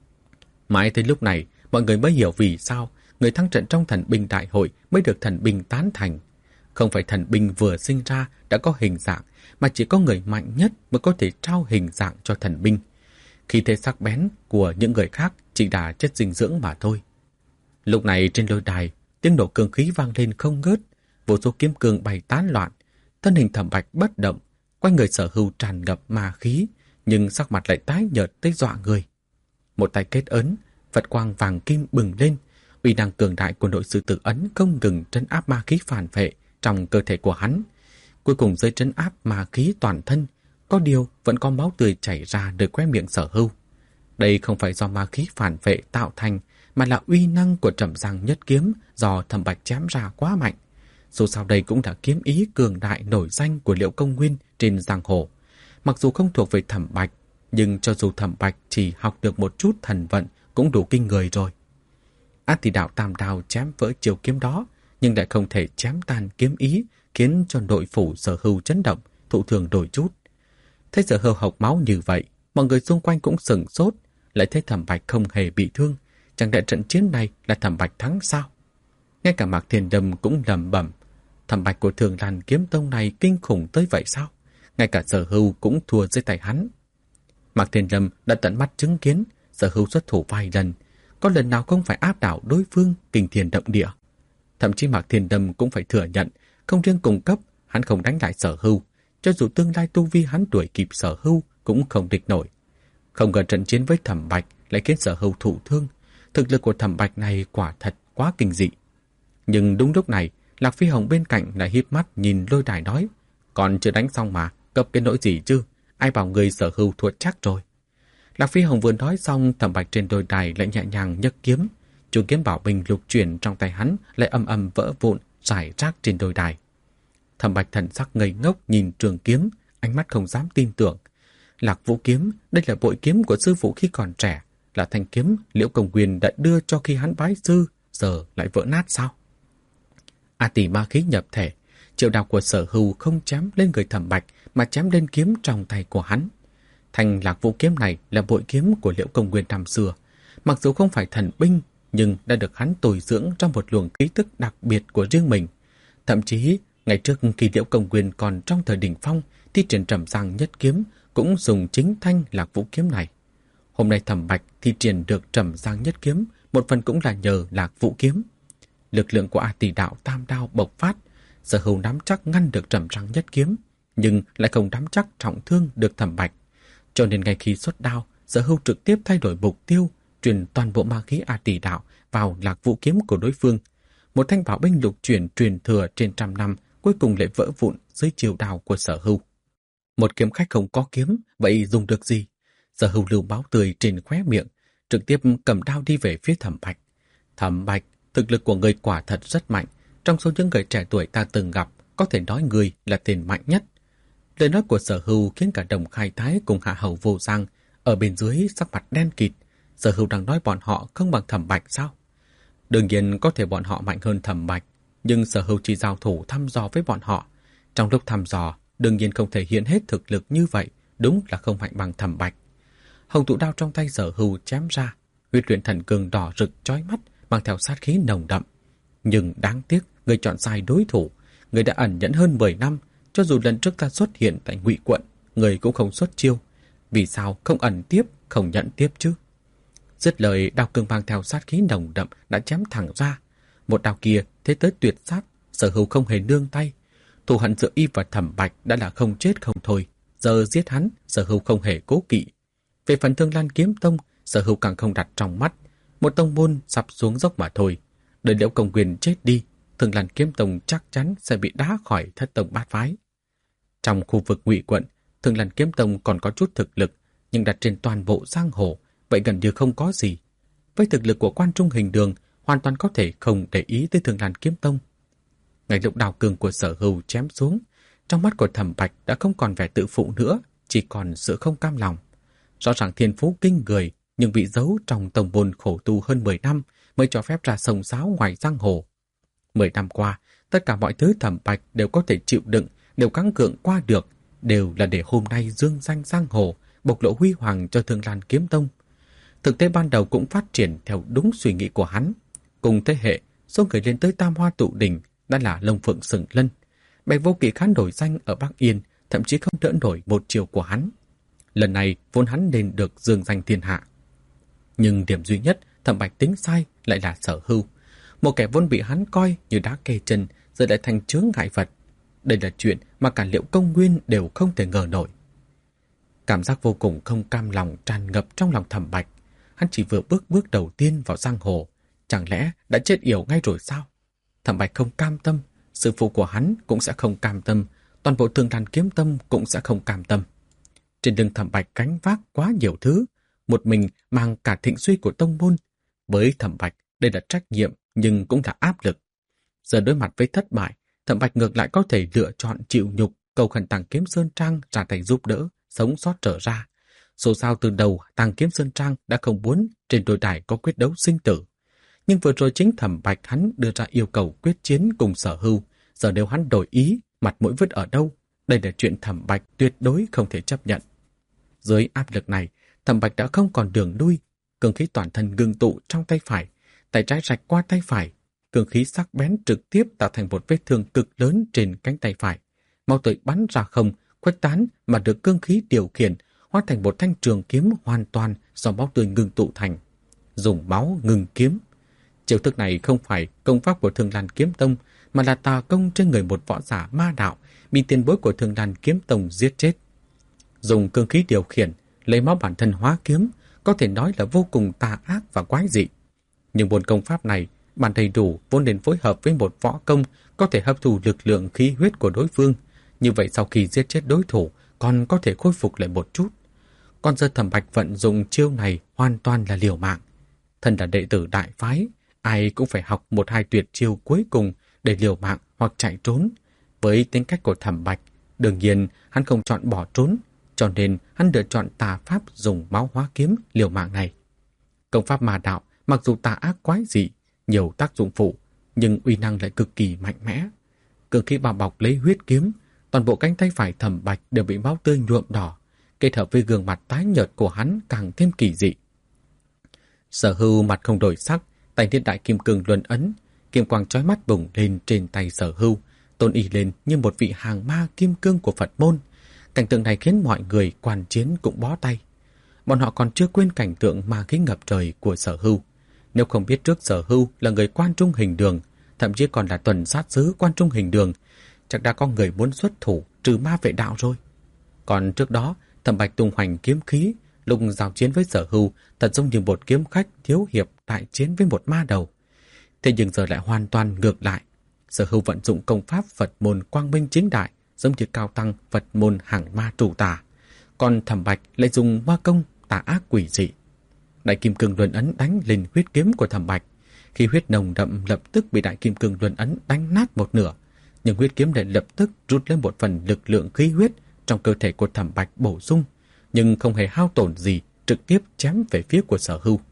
Mãi tới lúc này, mọi người mới hiểu vì sao người thắng trận trong thần binh đại hội mới được thần binh tán thành. Không phải thần binh vừa sinh ra đã có hình dạng, mà chỉ có người mạnh nhất mới có thể trao hình dạng cho thần binh. Khí thế sắc bén của những người khác chỉ là chất dinh dưỡng mà thôi. Lúc này trên lôi đài, tiếng nổ cương khí vang lên không ngớt, vô số kiếm cương bay tán loạn, thân hình Thẩm Bạch bất động, quanh người Sở Hưu tràn ngập ma khí, nhưng sắc mặt lại tái nhợt tới dọa người. Một tay kết ấn, Phật quang vàng kim bừng lên, uy năng cường đại của nội sư tử ấn không ngừng trấn áp ma khí phản phệ trong cơ thể của hắn. Cuối cùng dưới trấn áp ma khí toàn thân, có điều vẫn có máu tươi chảy ra nơi khóe miệng Sở Hưu. Đây không phải do ma khí phản phệ tạo thành, mà là uy năng của Trầm Giang Nhất Kiếm do Thẩm Bạch chém ra quá mạnh. Dù sao đây cũng là kiếm ý cường đại nổi danh của Liễu Công Nguyên trên giang hồ. Mặc dù không thuộc về Thẩm Bạch, nhưng cho dù Thẩm Bạch chỉ học được một chút thần vận cũng đủ kinh người rồi. Át thì đạo Tam Đao chém vỡ chiều kiếm đó, nhưng lại không thể chém tan kiếm ý, khiến cho nội phủ Sở Hưu chấn động, thụ thường đổi chút. Thấy Sở Hưu hộc máu như vậy, mọi người xung quanh cũng sửng sốt, lại thấy Thẩm Bạch không hề bị thương. Chẳng lẽ trận chiến này là Thẩm Bạch thắng sao? Ngay cả Mạc Thiên Đâm cũng lẩm bẩm, Thẩm Bạch của Thường Lan Kiếm Tông này kinh khủng tới vậy sao? Ngay cả Sở Hưu cũng thua dưới tay hắn. Mạc Thiên Lâm đã tận mắt chứng kiến Sở Hưu xuất thủ vài lần, có lần nào không phải áp đảo đối phương kinh thiên động địa. Thậm chí Mạc Thiên Lâm cũng phải thừa nhận, không riêng cùng cấp hắn không đánh lại Sở Hưu, cho dù tương lai tu vi hắn đuổi kịp Sở Hưu cũng không địch nổi. Không ngờ trận chiến với Thẩm Bạch lại khiến Sở Hưu thụ thương. Thực lực của Thẩm Bạch này quả thật quá kinh dị. Nhưng đúng lúc này, Lạc Phi Hồng bên cạnh lại híp mắt nhìn Lôi Đài nói: còn chưa đánh xong mà, cập cái nỗi gì chứ? Ai bảo người Sở Hưu thua chắc rồi. Lạc Phi Hồng vừa nói xong, Thẩm Bạch trên đôi đài lại nhẹ nhàng nhấc kiếm. Trường kiếm bảo bình lục chuyển trong tay hắn lại âm âm vỡ vụn, rải rác trên đôi đài. Thẩm Bạch thần sắc ngây ngốc nhìn trường kiếm, ánh mắt không dám tin tưởng. Lạc Vũ kiếm, đây là bội kiếm của sư phụ khi còn trẻ, là thanh kiếm Liễu Công Nguyên đã đưa cho khi hắn bái sư, giờ lại vỡ nát sao? A tỷ ma khí nhập thể, triệu đao của Sở Hưu không chém lên người Thẩm Bạch mà chém lên kiếm trong tay của hắn. Thanh Lạc Vũ kiếm này là bội kiếm của Liễu Công Nguyên năm xưa, mặc dù không phải thần binh nhưng đã được hắn tồi dưỡng trong một luồng khí tức đặc biệt của riêng mình. Thậm chí, ngày trước khi Liễu Công Nguyên còn trong thời đỉnh phong, thi triển Trầm Giang Nhất Kiếm cũng dùng chính thanh Lạc Vũ kiếm này. Hôm nay Thẩm Bạch thi triển được Trầm Giang Nhất Kiếm, một phần cũng là nhờ Lạc Vũ kiếm. Lực lượng của A Tỷ đạo tam đao bộc phát, Sở Hưu nắm chắc ngăn được Trầm Giang Nhất Kiếm, nhưng lại không nắm chắc trọng thương được Thẩm Bạch. Cho nên ngay khi xuất đao, Sở Hưu trực tiếp thay đổi mục tiêu, truyền toàn bộ ma khí A Tỷ đạo vào Lạc Vũ kiếm của đối phương. Một thanh bảo binh lục chuyển truyền thừa trên trăm năm cuối cùng lại vỡ vụn dưới chiều đao của Sở Hưu. Một kiếm khách không có kiếm, vậy dùng được gì? Sở Hưu lưu máu tươi trên khóe miệng, trực tiếp cầm đao đi về phía Thẩm Bạch. Thẩm Bạch, thực lực của người quả thật rất mạnh. Trong số những người trẻ tuổi ta từng gặp, có thể nói người là tên mạnh nhất. Lời nói của Sở Hưu khiến cả Đồng Khai Thái cùng Hạ Hầu Vô Giang ở bên dưới sắc mặt đen kịt. Sở Hưu đang nói bọn họ không bằng Thẩm Bạch sao? Đương nhiên có thể bọn họ mạnh hơn Thẩm Bạch, nhưng Sở Hưu chỉ giao thủ thăm dò với bọn họ. Trong lúc thăm dò, đương nhiên không thể hiện hết thực lực như vậy, đúng là không mạnh bằng Thẩm Bạch. Hồng tụ đao trong tay Sở Hưu chém ra, huyết luyện thần cường đỏ rực chói mắt, mang theo sát khí nồng đậm. Nhưng đáng tiếc, người chọn sai đối thủ. Người đã ẩn nhẫn hơn mười năm, cho dù lần trước ta xuất hiện tại Ngụy quận, người cũng không xuất chiêu. Vì sao không ẩn tiếp, không nhận tiếp chứ? Dứt lời, đao cương mang theo sát khí nồng đậm đã chém thẳng ra. Một đao kia thế tới tuyệt sát, Sở Hưu không hề nương tay. Thù hận giữa y và Thẩm Bạch đã là không chết không thôi, giờ giết hắn, Sở Hưu không hề cố kỵ. Về phần Thương Lan Kiếm Tông, Sở Hưu càng không đặt trong mắt. Một tông môn sắp xuống dốc mà thôi. Đợi Liễu Công Nguyên chết đi, Thương Lan Kiếm Tông chắc chắn sẽ bị đá khỏi thất tông bát phái. Trong khu vực Ngụy quận, Thương Lan Kiếm Tông còn có chút thực lực, nhưng đặt trên toàn bộ giang hồ, vậy gần như không có gì. Với thực lực của Quan Trung Hình Đường, hoàn toàn có thể không để ý tới Thương Lan Kiếm Tông. Ngay lúc đao cường của Sở Hưu chém xuống, trong mắt của Thẩm Bạch đã không còn vẻ tự phụ nữa, chỉ còn sự không cam lòng. Rõ ràng thiên phú kinh người, nhưng bị giấu trong tông môn khổ tu hơn mười năm mới cho phép ra sông sáo ngoài giang hồ. Mười năm qua, tất cả mọi thứ Thẩm Bạch đều có thể chịu đựng, đều gắng gượng qua được, đều là để hôm nay dương danh giang hồ, bộc lộ huy hoàng cho Thương Lan Kiếm Tông. Thực tế ban đầu cũng phát triển theo đúng suy nghĩ của hắn. Cùng thế hệ, số người lên tới Tam Hoa Tụ Đỉnh đã là Long Phượng Sừng Lân. Bạch Vô Kỵ khán nổi danh ở Bắc Yên, thậm chí không đỡ nổi một chiều của hắn. Lần này vốn hắn nên được dương danh thiên hạ. Nhưng điểm duy nhất Thẩm Bạch tính sai lại là Sở Hưu. Một kẻ vốn bị hắn coi như đá kê chân, giờ lại thành chướng ngại vật. Đây là chuyện mà cả Liễu Công Nguyên đều không thể ngờ nổi. Cảm giác vô cùng không cam lòng tràn ngập trong lòng Thẩm Bạch. Hắn chỉ vừa bước bước đầu tiên vào giang hồ, chẳng lẽ đã chết yểu ngay rồi sao? Thẩm Bạch không cam tâm, sư phụ của hắn cũng sẽ không cam tâm, toàn bộ Thương Lan Kiếm Tông cũng sẽ không cam tâm. Trên lưng Thẩm Bạch gánh vác quá nhiều thứ, một mình mang cả thịnh suy của tông môn. Với Thẩm Bạch, đây là trách nhiệm nhưng cũng là áp lực. Giờ đối mặt với thất bại, Thẩm Bạch ngược lại có thể lựa chọn chịu nhục, cầu khẩn Tàng Kiếm Sơn Trang ra tay giúp đỡ, sống sót trở ra. Dù sao từ đầu Tàng Kiếm Sơn Trang đã không muốn trên đôi đài có quyết đấu sinh tử. Nhưng vừa rồi chính Thẩm Bạch hắn đưa ra yêu cầu quyết chiến cùng Sở Hưu, giờ nếu hắn đổi ý, mặt mũi vứt ở đâu? Đây là chuyện Thẩm Bạch tuyệt đối không thể chấp nhận. Dưới áp lực này, Thẩm Bạch đã không còn đường lui, cương khí toàn thân ngưng tụ trong tay phải, tay trái rạch qua tay phải, cương khí sắc bén trực tiếp tạo thành một vết thương cực lớn trên cánh tay phải. Máu tươi bắn ra không, khuếch tán mà được cương khí điều khiển, hóa thành một thanh trường kiếm hoàn toàn do máu tươi ngưng tụ thành. Dùng máu ngừng kiếm. Chiêu thức này không phải công pháp của Thương Lan Kiếm Tông, mà là tà công trên người một võ giả ma đạo bị tiền bối của Thương Đàn Kiếm Tông giết chết. Dùng cương khí điều khiển, lấy máu bản thân hóa kiếm, có thể nói là vô cùng tà ác và quái dị. Nhưng môn công pháp này, bản đầy đủ vốn nên phối hợp với một võ công có thể hấp thụ lực lượng khí huyết của đối phương. Như vậy sau khi giết chết đối thủ, còn có thể khôi phục lại một chút. Còn giờ Thẩm Bạch vận dụng chiêu này hoàn toàn là liều mạng. Thân là đệ tử đại phái, ai cũng phải học một hai tuyệt chiêu cuối cùng để liều mạng hoặc chạy trốn. Với tính cách của Thẩm Bạch, đương nhiên hắn không chọn bỏ trốn, cho nên hắn lựa chọn tà pháp dùng máu hóa kiếm liều mạng này. Công pháp ma đạo mặc dù tà ác quái dị, nhiều tác dụng phụ, nhưng uy năng lại cực kỳ mạnh mẽ. Cương khí bao bọc lấy huyết kiếm, toàn bộ cánh tay phải Thẩm Bạch đều bị máu tươi nhuộm đỏ, kết hợp với gương mặt tái nhợt của hắn càng thêm kỳ dị. Sở Hưu mặt không đổi sắc, tay niết đại kim cương luân ấn, kim quang chói mắt bùng lên trên tay Sở Hưu, tôn y lên như một vị hàng ma kim cương của Phật môn. Cảnh tượng này khiến mọi người quan chiến cũng bó tay. Bọn họ còn chưa quên cảnh tượng ma khí ngập trời của Sở Hưu. Nếu không biết trước Sở Hưu là người quan trung hình đường, thậm chí còn là tuần sát sứ quan trung hình đường, chắc đã có người muốn xuất thủ trừ ma vệ đạo rồi. Còn trước đó, Thẩm Bạch tung hoành kiếm khí, lúc giao chiến với Sở Hưu thật giống như một kiếm khách thiếu hiệp đại chiến với một ma đầu. Thế nhưng giờ lại hoàn toàn ngược lại. Sở Hưu vận dụng công pháp Phật môn quang minh chính đại, giống như cao tăng Phật môn hàng ma trụ tà. Còn Thẩm Bạch lại dùng ma công tà ác quỷ dị. Đại kim cương luân ấn đánh lên huyết kiếm của Thẩm Bạch. Khi huyết nồng đậm lập tức bị đại kim cương luân ấn đánh nát một nửa, nhưng huyết kiếm lại lập tức rút lên một phần lực lượng khí huyết trong cơ thể của Thẩm Bạch bổ sung, nhưng không hề hao tổn gì, trực tiếp chém về phía của Sở Hưu.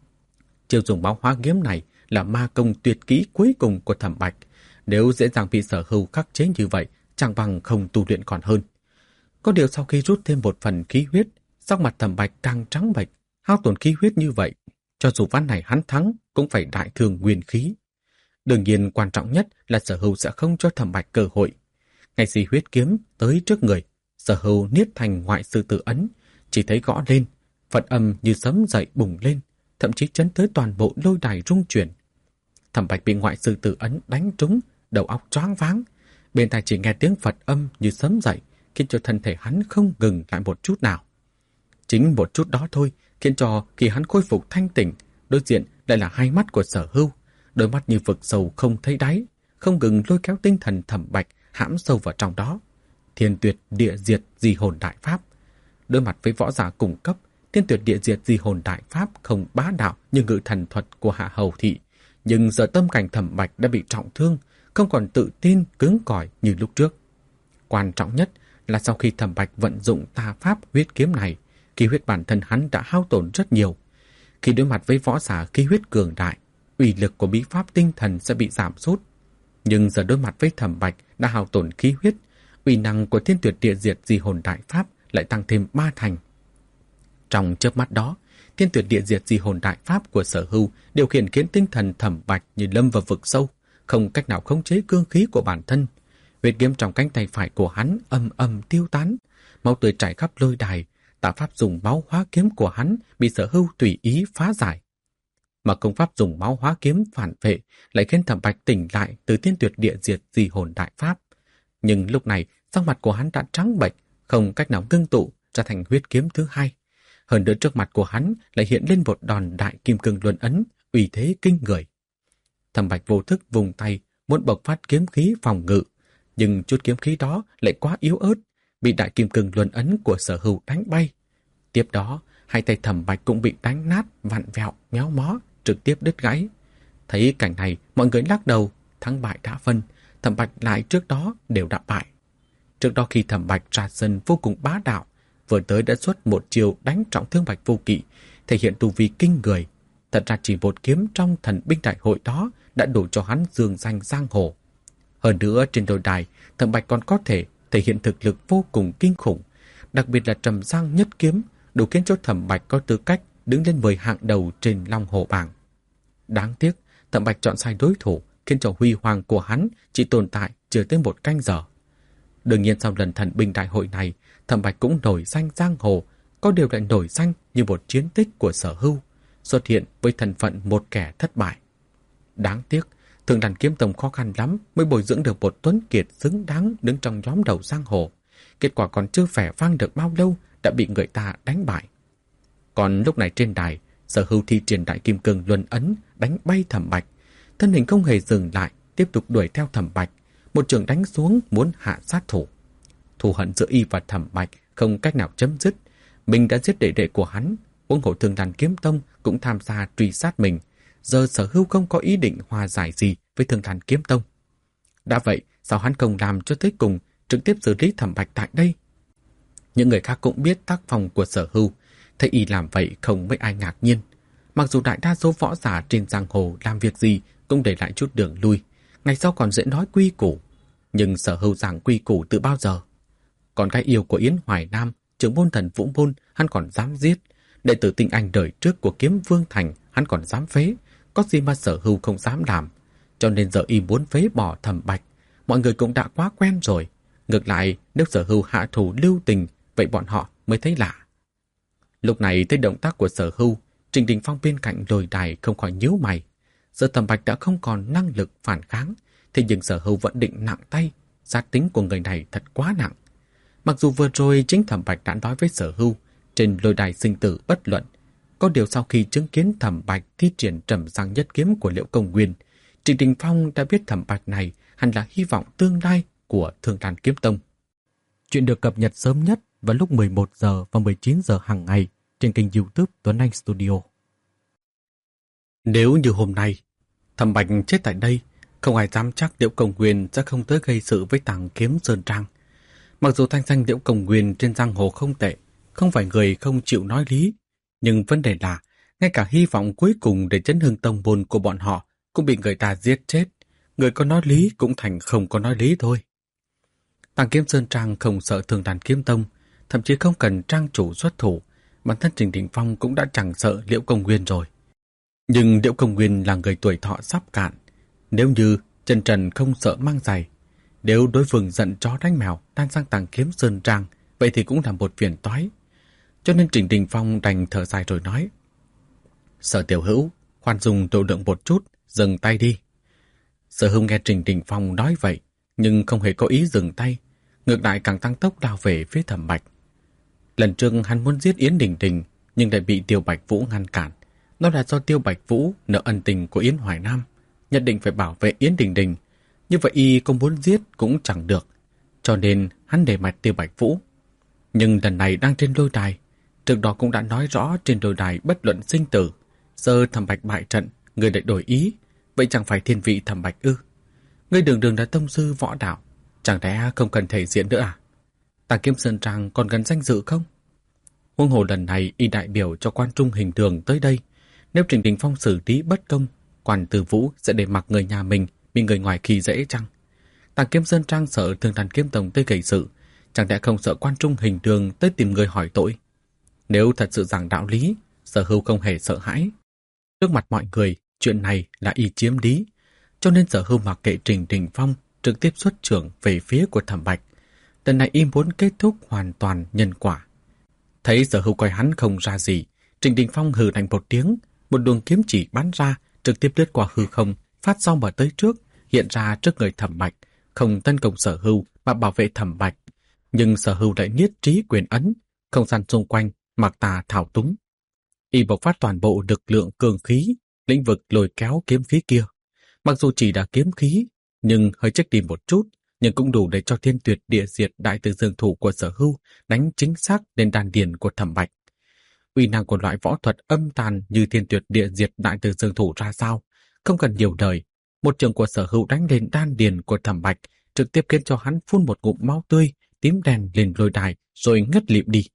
Chiêu dùng máu hóa kiếm này là ma công tuyệt kỹ cuối cùng của Thẩm Bạch. Nếu dễ dàng bị Sở Hưu khắc chế như vậy, chẳng bằng không tu luyện còn hơn. Có điều sau khi rút thêm một phần khí huyết, sắc mặt Thẩm Bạch càng trắng bệch, hao tổn khí huyết như vậy, cho dù ván này hắn thắng cũng phải đại thương nguyên khí. Đương nhiên quan trọng nhất là Sở Hưu sẽ không cho Thẩm Bạch cơ hội. Ngay khi huyết kiếm tới trước người, Sở Hưu niết thành ngoại sư tử ấn, chỉ thấy gõ lên, Phật âm như sấm dậy bùng lên, thậm chí chấn tới toàn bộ lôi đài rung chuyển. Thẩm Bạch bị ngoại sư tử ấn đánh trúng, đầu óc choáng váng, bên tai chỉ nghe tiếng Phật âm như sấm dậy, khiến cho thân thể hắn không ngừng lại một chút nào. Chính một chút đó thôi khiến cho khi hắn khôi phục thanh tỉnh, đối diện lại là hai mắt của Sở Hưu, đôi mắt như vực sâu không thấy đáy, không ngừng lôi kéo tinh thần Thẩm Bạch hãm sâu vào trong đó. Thiên tuyệt địa diệt di hồn đại pháp. Đối mặt với võ giả cùng cấp, thiên tuyệt địa diệt di hồn đại pháp không bá đạo như ngự thần thuật của Hạ Hầu Thị, nhưng giờ tâm cảnh Thẩm Bạch đã bị trọng thương, không còn tự tin cứng cỏi như lúc trước. Quan trọng nhất là sau khi Thẩm Bạch vận dụng tà pháp huyết kiếm này, khí huyết bản thân hắn đã hao tổn rất nhiều. Khi đối mặt với võ giả khí huyết cường đại, uy lực của bí pháp tinh thần sẽ bị giảm sút. Nhưng giờ đối mặt với Thẩm Bạch đã hao tổn khí huyết, uy năng của thiên tuyệt địa diệt di hồn đại pháp lại tăng thêm ba thành. Trong chớp mắt đó, thiên tuyệt địa diệt di hồn đại pháp của Sở Hưu điều khiển khiến tinh thần Thẩm Bạch như lâm vào vực sâu, không cách nào khống chế cương khí của bản thân. Huyết kiếm trong cánh tay phải của hắn âm ầm tiêu tán, máu tươi chảy khắp lôi đài, tà pháp dùng máu hóa kiếm của hắn bị Sở Hưu tùy ý phá giải. Mà công pháp dùng máu hóa kiếm phản vệ lại khiến Thẩm Bạch tỉnh lại từ thiên tuyệt địa diệt di hồn đại pháp. Nhưng lúc này, sắc mặt của hắn đã trắng bệch, không cách nào ngưng tụ ra thành huyết kiếm thứ hai. Hơn nữa trước mặt của hắn lại hiện lên một đòn đại kim cương luân ấn, uy thế kinh người. Thẩm Bạch vô thức vùng tay, muốn bộc phát kiếm khí phòng ngự, nhưng chút kiếm khí đó lại quá yếu ớt, bị đại kim cương luân ấn của Sở Hưu đánh bay. Tiếp đó, hai tay Thẩm Bạch cũng bị đánh nát, vặn vẹo, méo mó, trực tiếp đứt gãy. Thấy cảnh này, mọi người lắc đầu, thắng bại đã phân, Thẩm Bạch lại trước đó đều đã bại. Trước đó khi Thẩm Bạch ra sân vô cùng bá đạo, vừa tới đã xuất một chiều đánh trọng thương Bạch Vô Kỵ, thể hiện tu vi kinh người. Thật ra chỉ một kiếm trong thần binh đại hội đó đã đủ cho hắn dương danh giang hồ. Hơn nữa trên đôi đài, Thẩm Bạch còn có thể thể hiện thực lực vô cùng kinh khủng, đặc biệt là trầm giang nhất kiếm, đủ khiến cho Thẩm Bạch có tư cách đứng lên mười hạng đầu trên Long Hồ bảng. Đáng tiếc, Thẩm Bạch chọn sai đối thủ, khiến cho huy hoàng của hắn chỉ tồn tại chưa tới một canh giờ. Đương nhiên sau lần thần binh đại hội này, Thẩm Bạch cũng nổi danh giang hồ, có điều lại nổi danh như một chiến tích của Sở Hưu, xuất hiện với thân phận một kẻ thất bại. Đáng tiếc, Thường đàn kiếm tông khó khăn lắm mới bồi dưỡng được một tuấn kiệt xứng đáng đứng trong nhóm đầu giang hồ. Kết quả còn chưa vẻ vang được bao lâu đã bị người ta đánh bại. Còn lúc này trên đài, Sở Hưu thi triển đại kim cương luân ấn đánh bay Thẩm Bạch. Thân hình không hề dừng lại, tiếp tục đuổi theo Thẩm Bạch, một trường đánh xuống muốn hạ sát thủ. Thù hận giữa y và Thẩm Bạch không cách nào chấm dứt. Mình đã giết đệ đệ của hắn, huống hộ Thường đàn kiếm tông cũng tham gia truy sát mình. Giờ Sở Hưu không có ý định hòa giải gì với Thường đàn kiếm tông. Đã vậy, sao hắn không làm cho tới cùng, trực tiếp xử lý Thẩm Bạch tại đây? Những người khác cũng biết tác phong của Sở Hưu, thấy y làm vậy không mấy ai ngạc nhiên. Mặc dù đại đa số võ giả trên giang hồ làm việc gì cũng để lại chút đường lui, ngày sau còn dễ nói quy củ, nhưng Sở Hưu giảng quy củ từ bao giờ? Còn cái yêu của Yến Hoài Nam, trưởng môn thần Vũ Môn, hắn còn dám giết. Đệ tử tinh anh đời trước của Kiếm Vương Thành, hắn còn dám phế. Có gì mà Sở Hưu không dám làm. Cho nên giờ y muốn phế bỏ Thẩm Bạch, mọi người cũng đã quá quen rồi. Ngược lại, nếu Sở Hưu hạ thủ lưu tình, vậy bọn họ mới thấy lạ. Lúc này thấy động tác của Sở Hưu, Trình Đình Phong bên cạnh lồi đài không khỏi nhíu mày. Giờ Thẩm Bạch đã không còn năng lực phản kháng, thế nhưng Sở Hưu vẫn định nặng tay. Sát tính của người này thật quá nặng. Mặc dù vừa rồi chính Thẩm Bạch đã nói với Sở Hưu trên lôi đài sinh tử bất luận, có điều sau khi chứng kiến Thẩm Bạch thi triển trầm giang nhất kiếm của Liễu Công Nguyên, Trình Đình Phong đã biết Thẩm Bạch này hẳn là hy vọng tương lai của Thường đàn kiếm tông. Chuyện được cập nhật sớm nhất vào lúc mười một giờ và mười chín giờ hàng ngày trên kênh YouTube Tuấn Anh Studio. Nếu như hôm nay Thẩm Bạch chết tại đây, không ai dám chắc Liễu Công Nguyên sẽ không tới gây sự với Tàng Kiếm Sơn Trang. Mặc dù thanh danh Liễu Công Nguyên trên giang hồ không tệ, không phải người không chịu nói lý, nhưng vấn đề là ngay cả hy vọng cuối cùng để chấn hưng tông môn của bọn họ cũng bị người ta giết chết. Người có nói lý cũng thành không có nói lý thôi. Tàng Kiếm Sơn Trang không sợ Thường đàn kiếm tông, thậm chí không cần trang chủ xuất thủ, bản thân Trình Đình Phong cũng đã chẳng sợ Liễu Công Nguyên rồi. Nhưng Liễu Công Nguyên là người tuổi thọ sắp cạn, nếu như chân trần không sợ mang giày, nếu đối phương giận chó đánh mèo đang sang Tàng Kiếm Sơn Trang, vậy thì cũng là một phiền toái. Cho nên Trình Đình Phong đành thở dài rồi nói: Sở tiểu hữu, khoan dùng độ lượng một chút, dừng tay đi. Sở Hưu nghe Trình Đình Phong nói vậy, nhưng không hề có ý dừng tay, ngược lại càng tăng tốc lao về phía Thẩm Bạch. Lần trước hắn muốn giết Yến Đình Đình, nhưng lại bị Tiêu Bạch Vũ ngăn cản. Nó là do Tiêu Bạch Vũ nợ ân tình của Yến Hoài Nam, nhất định phải bảo vệ Yến Đình Đình. Như vậy y không muốn giết cũng chẳng được, cho nên hắn để mặt Tiêu Bạch Vũ. Nhưng lần này đang trên lôi đài, trước đó cũng đã nói rõ trên lôi đài bất luận sinh tử. Giờ Thẩm Bạch bại trận, người lại đổi ý, vậy chẳng phải thiên vị Thẩm Bạch ư? Ngươi đường đường là tông sư võ đạo, chẳng lẽ không cần thể diện nữa à? Tàng Kiếm Sơn Trang còn gần danh dự không? Huống hồ lần này y đại biểu cho quan trung hình đường tới đây, nếu Trình Đình Phong xử lý bất công, quan Từ Vũ sẽ để mặc người nhà mình bị người ngoài khi dễ chăng? Tàng Kiếm Sơn Trang sợ Thường đàn kiếm tông tới gây sự, chẳng lẽ không sợ quan trung hình đường tới tìm người hỏi tội? Nếu thật sự giảng đạo lý, Sở Hưu không hề sợ hãi. Trước mặt mọi người, chuyện này là y chiếm lý, cho nên Sở Hưu mặc kệ Trình Đình Phong trực tiếp xuất trưởng về phía của Thẩm Bạch. Lần này y muốn kết thúc hoàn toàn nhân quả. Thấy Sở Hưu coi hắn không ra gì, Trình Đình Phong hừ lạnh một tiếng, một luồng kiếm chỉ bắn ra, trực tiếp lướt qua hư không, phát sau mà tới trước, hiện ra trước người Thẩm Bạch, không tấn công Sở Hưu mà bảo vệ Thẩm Bạch. Nhưng Sở Hưu lại niết trí quyền ấn, không gian xung quanh mặc tà thảo túng. Y bộc phát toàn bộ lực lượng cường khí, lĩnh vực lôi kéo kiếm khí kia. Mặc dù chỉ là kiếm khí, nhưng hơi check đi một chút, nhưng cũng đủ để cho thiên tuyệt địa diệt đại từ dương thủ của Sở Hưu đánh chính xác lên đan điền của Thẩm Bạch. Uy năng của loại võ thuật âm tàn như thiên tuyệt địa diệt đại từ dương thủ ra sao, không cần nhiều lời, một trường của Sở Hưu đánh lên đan điền của Thẩm Bạch, trực tiếp khiến cho hắn phun một ngụm máu tươi, tím đen lên lôi đài rồi ngất lịm đi.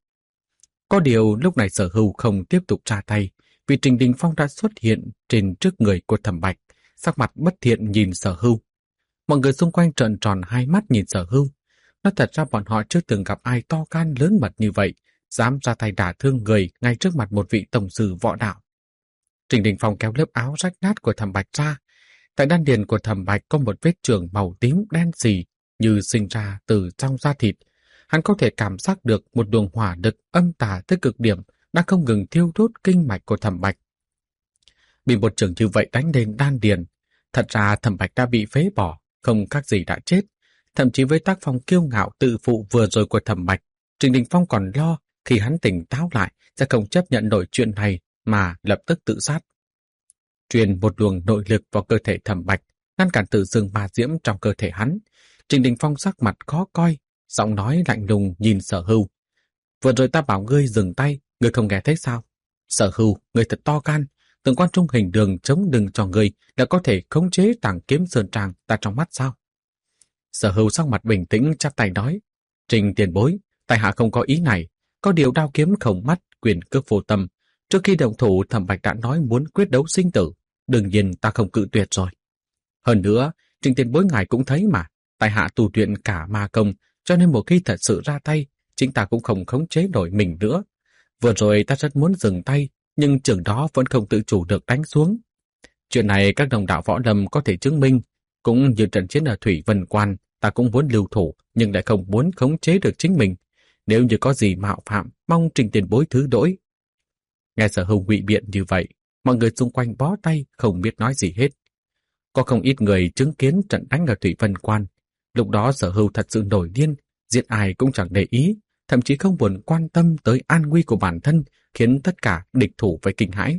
Có điều lúc này Sở Hưu không tiếp tục ra tay, vì Trình Đình Phong đã xuất hiện trên trước người của Thẩm Bạch, sắc mặt bất thiện nhìn Sở Hưu. Mọi người xung quanh trợn tròn hai mắt nhìn Sở Hưu. Nói thật ra bọn họ chưa từng gặp ai to gan lớn mật như vậy, dám ra tay đả thương người ngay trước mặt một vị tổng sư võ đạo. Trình Đình Phong kéo lớp áo rách nát của Thẩm Bạch ra. Tại đan điền của Thẩm Bạch có một vết chưởng màu tím đen xì như sinh ra từ trong da thịt. Hắn có thể cảm giác được một luồng hỏa lực âm tà tới cực điểm đang không ngừng thiêu đốt kinh mạch của Thẩm Bạch. Bị một chưởng như vậy đánh lên đan điền, Thật ra Thẩm Bạch đã bị phế bỏ, không khác gì đã chết. Thậm chí với tác phong kiêu ngạo tự phụ vừa rồi của Thẩm Bạch, Trình Đình Phong còn lo khi hắn tỉnh táo lại sẽ không chấp nhận nổi chuyện này mà lập tức tự sát. Truyền một luồng nội lực vào cơ thể Thẩm Bạch, ngăn cản tự dưng ma diễm trong cơ thể hắn. Trình Đình Phong sắc mặt khó coi, giọng nói lạnh lùng nhìn Sở Hưu. Vừa rồi ta bảo ngươi dừng tay, ngươi không nghe thấy sao? Sở Hưu, ngươi thật to gan, từng quan trung hình đường chống đừng cho ngươi đã có thể khống chế Tàng Kiếm Sơn Trang ta trong mắt sao? Sở Hưu sắc mặt bình tĩnh chắp tay nói, Trình tiền bối, tại hạ không có ý này, có điều đao kiếm không mắt, quyền cước vô tâm. Trước khi động thủ, Thẩm Bạch đã nói muốn quyết đấu sinh tử, đương nhiên ta không cự tuyệt rồi. Hơn nữa, Trình tiền bối ngài cũng thấy mà, tại hạ tu luyện cả ma công, cho nên một khi thật sự ra tay, chính ta cũng không khống chế nổi mình nữa. Vừa rồi ta rất muốn dừng tay, nhưng trường đó vẫn không tự chủ được đánh xuống. Chuyện này các đồng đạo võ lâm có thể chứng minh, cũng như trận chiến ở Thủy Vân Quan, ta cũng muốn lưu thủ, nhưng lại không muốn khống chế được chính mình. Nếu như có gì mạo phạm, mong Trình tiền bối thứ lỗi. Nghe Sở Hưu ngụy biện như vậy, mọi người xung quanh bó tay không biết nói gì hết. Có không ít người chứng kiến trận đánh ở Thủy Vân Quan. Lúc đó Sở Hưu thật sự nổi điên, giết ai cũng chẳng để ý, thậm chí không buồn quan tâm tới an nguy của bản thân, khiến tất cả địch thủ phải kinh hãi.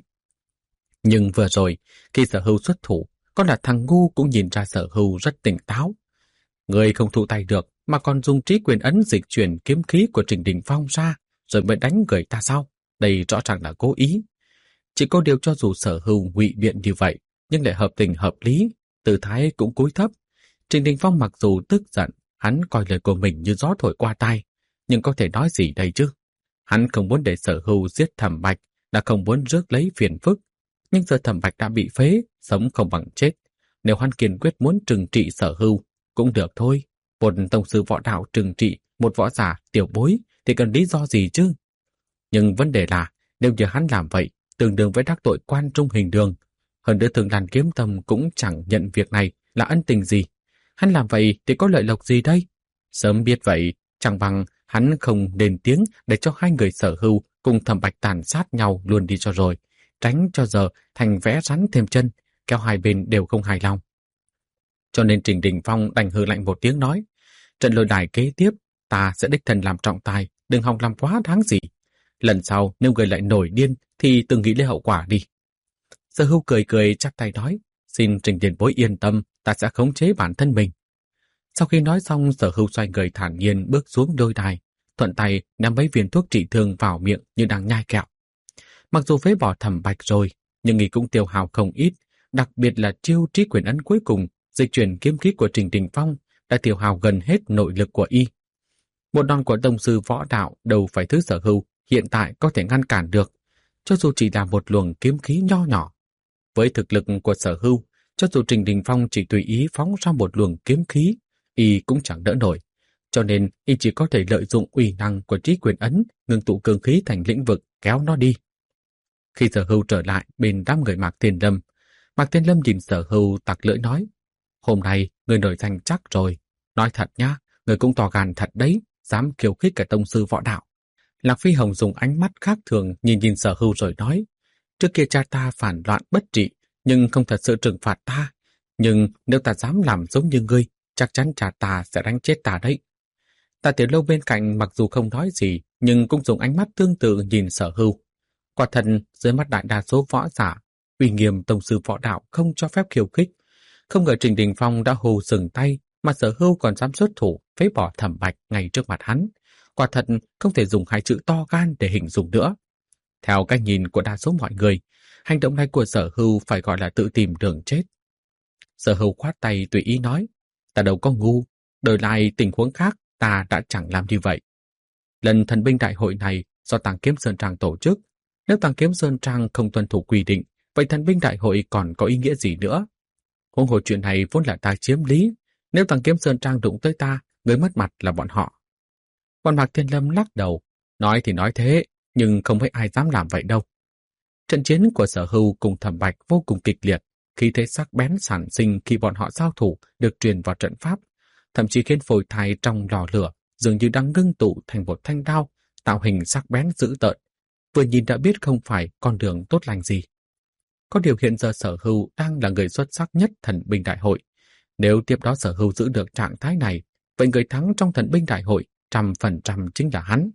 Nhưng vừa rồi, khi Sở Hưu xuất thủ, con là thằng ngu cũng nhìn ra Sở Hưu rất tỉnh táo. Người không thụ tay được, mà còn dùng trí quyền ấn dịch chuyển kiếm khí của Trình Đình Phong ra, rồi mới đánh người ta sao? Đây rõ ràng là cố ý. Chỉ có điều cho dù Sở Hưu ngụy biện như vậy, nhưng lại hợp tình hợp lý, tư thái cũng cúi thấp. Trình Đình Phong mặc dù tức giận, hắn coi lời của mình như gió thổi qua tai, nhưng có thể nói gì đây chứ? Hắn không muốn để Sở Hưu giết Thẩm Bạch, đã không muốn rước lấy phiền phức. Nhưng giờ Thẩm Bạch đã bị phế, sống không bằng chết. Nếu hắn kiên quyết muốn trừng trị Sở Hưu, cũng được thôi. Một tông sư võ đạo trừng trị một võ giả tiểu bối thì cần lý do gì chứ? Nhưng vấn đề là, nếu như hắn làm vậy, tương đương với đắc tội quan trung hình đường. Hơn nữa Thường Lan Kiếm Tâm cũng chẳng nhận việc này là ân tình gì. Hắn làm vậy thì có lợi lộc gì đây? Sớm biết vậy, chẳng bằng hắn không lên tiếng để cho hai người Sở Hưu cùng Thẩm Bạch tàn sát nhau luôn đi cho rồi, tránh cho giờ thành vẽ rắn thêm chân, kéo hai bên đều không hài lòng. Cho nên Trình Đình Phong đành hừ lạnh một tiếng nói, trận lôi đài kế tiếp, ta sẽ đích thân làm trọng tài, đừng hòng làm quá đáng gì. Lần sau nếu người lại nổi điên thì từng nghĩ lấy hậu quả đi. Sở Hưu cười cười chắp tay nói, xin Trình tiền bối yên tâm, ta sẽ khống chế bản thân mình. Sau khi nói xong, Sở Hưu xoay người thản nhiên bước xuống đôi đài, thuận tay ném mấy viên thuốc trị thương vào miệng như đang nhai kẹo. Mặc dù phế bỏ Thẩm Bạch rồi, nhưng y cũng tiêu hao không ít, đặc biệt là chiêu trí quyền ấn cuối cùng, dịch chuyển kiếm khí của Trình Đình Phong đã tiêu hao gần hết nội lực của y. Một đòn của tông sư võ đạo đâu phải thứ Sở Hưu hiện tại có thể ngăn cản được, cho dù chỉ là một luồng kiếm khí nho nhỏ. Với thực lực của Sở Hưu, cho dù Trình Đình Phong chỉ tùy ý phóng ra một luồng kiếm khí, y cũng chẳng đỡ nổi, cho nên y chỉ có thể lợi dụng uy năng của trí quyền ấn, ngưng tụ cường khí thành lĩnh vực kéo nó đi. Khi Sở Hưu trở lại bên đám người Mạc Thiên Lâm, Mạc Thiên Lâm nhìn Sở Hưu tặc lưỡi nói, hôm nay người nổi danh chắc rồi, nói thật nhá, người cũng to gan thật đấy, dám khiêu khích cả tông sư võ đạo. Lạc Phi Hồng dùng ánh mắt khác thường nhìn nhìn Sở Hưu rồi nói, trước kia cha ta phản loạn bất trị, nhưng không thật sự trừng phạt ta. Nhưng nếu ta dám làm giống như ngươi, chắc chắn cha ta sẽ đánh chết ta đấy. Tạ Tiểu Lâu bên cạnh mặc dù không nói gì, nhưng cũng dùng ánh mắt tương tự nhìn Sở Hưu. Quả thật, dưới mắt đại đa số võ giả, uy nghiêm tông sư võ đạo không cho phép khiêu khích. Không ngờ Trình Đình Phong đã hù dừng tay, mà Sở Hưu còn dám xuất thủ phế bỏ Thẩm Bạch ngay trước mặt hắn. Quả thật không thể dùng hai chữ to gan để hình dung nữa. Theo cách nhìn của đa số mọi người, hành động này của Sở Hưu phải gọi là tự tìm đường chết. Sở Hưu khoát tay tùy ý nói, ta đâu có ngu, đổi lại tình huống khác ta đã chẳng làm như vậy. Lần thần binh đại hội này do Tàng Kiếm Sơn Trang tổ chức, nếu Tàng Kiếm Sơn Trang không tuân thủ quy định, vậy thần binh đại hội còn có ý nghĩa gì nữa? Huống hồ chuyện này vốn là ta chiếm lý, nếu Tàng Kiếm Sơn Trang đụng tới ta, người mất mặt là bọn họ. Quan Mạc Thiên Lâm lắc đầu, nói thì nói thế, nhưng không thấy ai dám làm vậy đâu. Trận chiến của Sở Hưu cùng Thẩm Bạch vô cùng kịch liệt, khí thế sắc bén sản sinh khi bọn họ giao thủ được truyền vào trận pháp, thậm chí khiến phôi thai trong lò lửa dường như đang ngưng tụ thành một thanh đao, tạo hình sắc bén dữ tợn, vừa nhìn đã biết không phải con đường tốt lành gì. Có điều hiện giờ Sở Hưu đang là người xuất sắc nhất thần binh đại hội. Nếu tiếp đó Sở Hưu giữ được trạng thái này, vậy người thắng trong thần binh đại hội trăm phần trăm chính là hắn.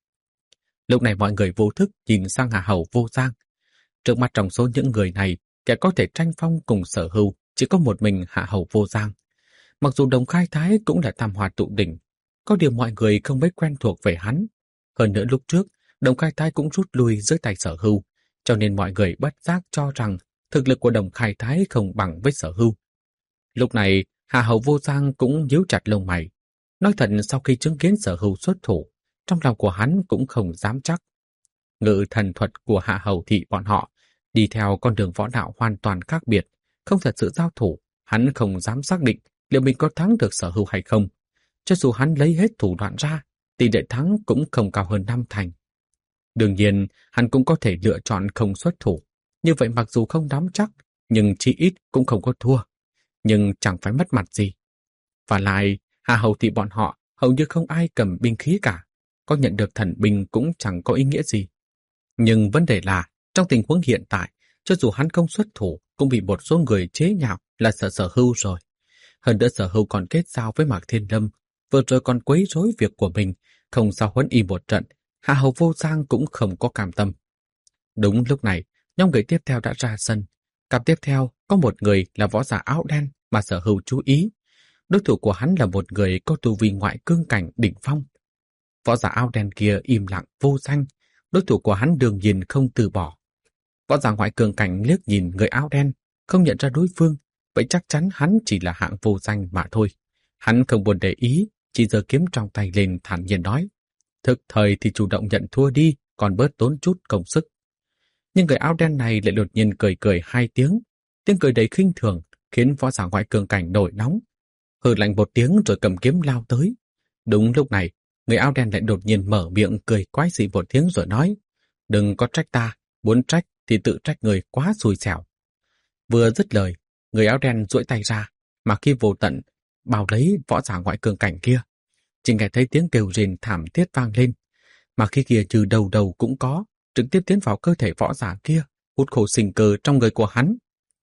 Lúc này mọi người vô thức nhìn sang Hạ Hầu Vô Giang. Trước mặt trong số những người này, kẻ có thể tranh phong cùng Sở Hưu chỉ có một mình Hạ Hầu Vô Giang. Mặc dù Đồng Khai Thái cũng là tam hoa tụ đỉnh, có điều mọi người không mấy quen thuộc về hắn. Hơn nữa lúc trước, Đồng Khai Thái cũng rút lui dưới tay Sở Hưu, cho nên mọi người bất giác cho rằng thực lực của Đồng Khai Thái không bằng với Sở Hưu. Lúc này, Hạ Hầu Vô Giang cũng nhíu chặt lông mày. Nói thật, sau khi chứng kiến Sở Hưu xuất thủ, trong lòng của hắn cũng không dám chắc. Ngự thần thuật của Hạ Hầu thị bọn họ đi theo con đường võ đạo hoàn toàn khác biệt, không thật sự giao thủ, hắn không dám xác định liệu mình có thắng được Sở Hưu hay không. Cho dù hắn lấy hết thủ đoạn ra, tỷ lệ thắng cũng không cao hơn năm thành. Đương nhiên, hắn cũng có thể lựa chọn không xuất thủ. Như vậy mặc dù không nắm chắc, nhưng chỉ ít cũng không có thua. Nhưng chẳng phải mất mặt gì. Và lại, Hạ Hầu thị bọn họ hầu như không ai cầm binh khí cả. Có nhận được thần binh cũng chẳng có ý nghĩa gì. Nhưng vấn đề là, trong tình huống hiện tại, cho dù hắn không xuất thủ, cũng bị một số người chế nhạo là sợ Sở Hưu rồi. Hơn nữa Sở Hưu còn kết giao với Mạc Thiên Lâm, vừa rồi còn quấy rối việc của mình, không sao huấn y một trận, Hạ Hầu Vô Giang cũng không có cam tâm. Đúng lúc này, nhóm người tiếp theo đã ra sân. Cặp tiếp theo có một người là võ giả áo đen mà Sở Hưu chú ý. Đối thủ của hắn là một người có tu vi ngoại cương cảnh đỉnh phong. Võ giả áo đen kia im lặng vô danh, đối thủ của hắn đương nhiên không từ bỏ. Võ giả ngoại cương cảnh liếc nhìn người áo đen, không nhận ra đối phương, vậy chắc chắn hắn chỉ là hạng vô danh mà thôi. Hắn không buồn để ý, chỉ giơ kiếm trong tay lên thản nhiên nói: Thực thời thì chủ động nhận thua đi, còn bớt tốn chút công sức. Nhưng người áo đen này lại đột nhiên cười cười hai tiếng, tiếng cười đầy khinh thường khiến võ giả ngoại cường cảnh nổi nóng. Hừ lạnh một tiếng rồi cầm kiếm lao tới. Đúng lúc này, người áo đen lại đột nhiên mở miệng cười quái dị một tiếng rồi nói: Đừng có trách ta, muốn trách thì tự trách người quá xui xẻo. Vừa dứt lời, người áo đen duỗi tay ra, mà khi vô tận bao lấy võ giả ngoại cường cảnh kia. Chỉ nghe thấy tiếng kêu rền thảm thiết vang lên, mà khi kia trừ đầu đầu cũng có, trực tiếp tiến vào cơ thể võ giả kia, hút khổ sinh cơ trong người của hắn.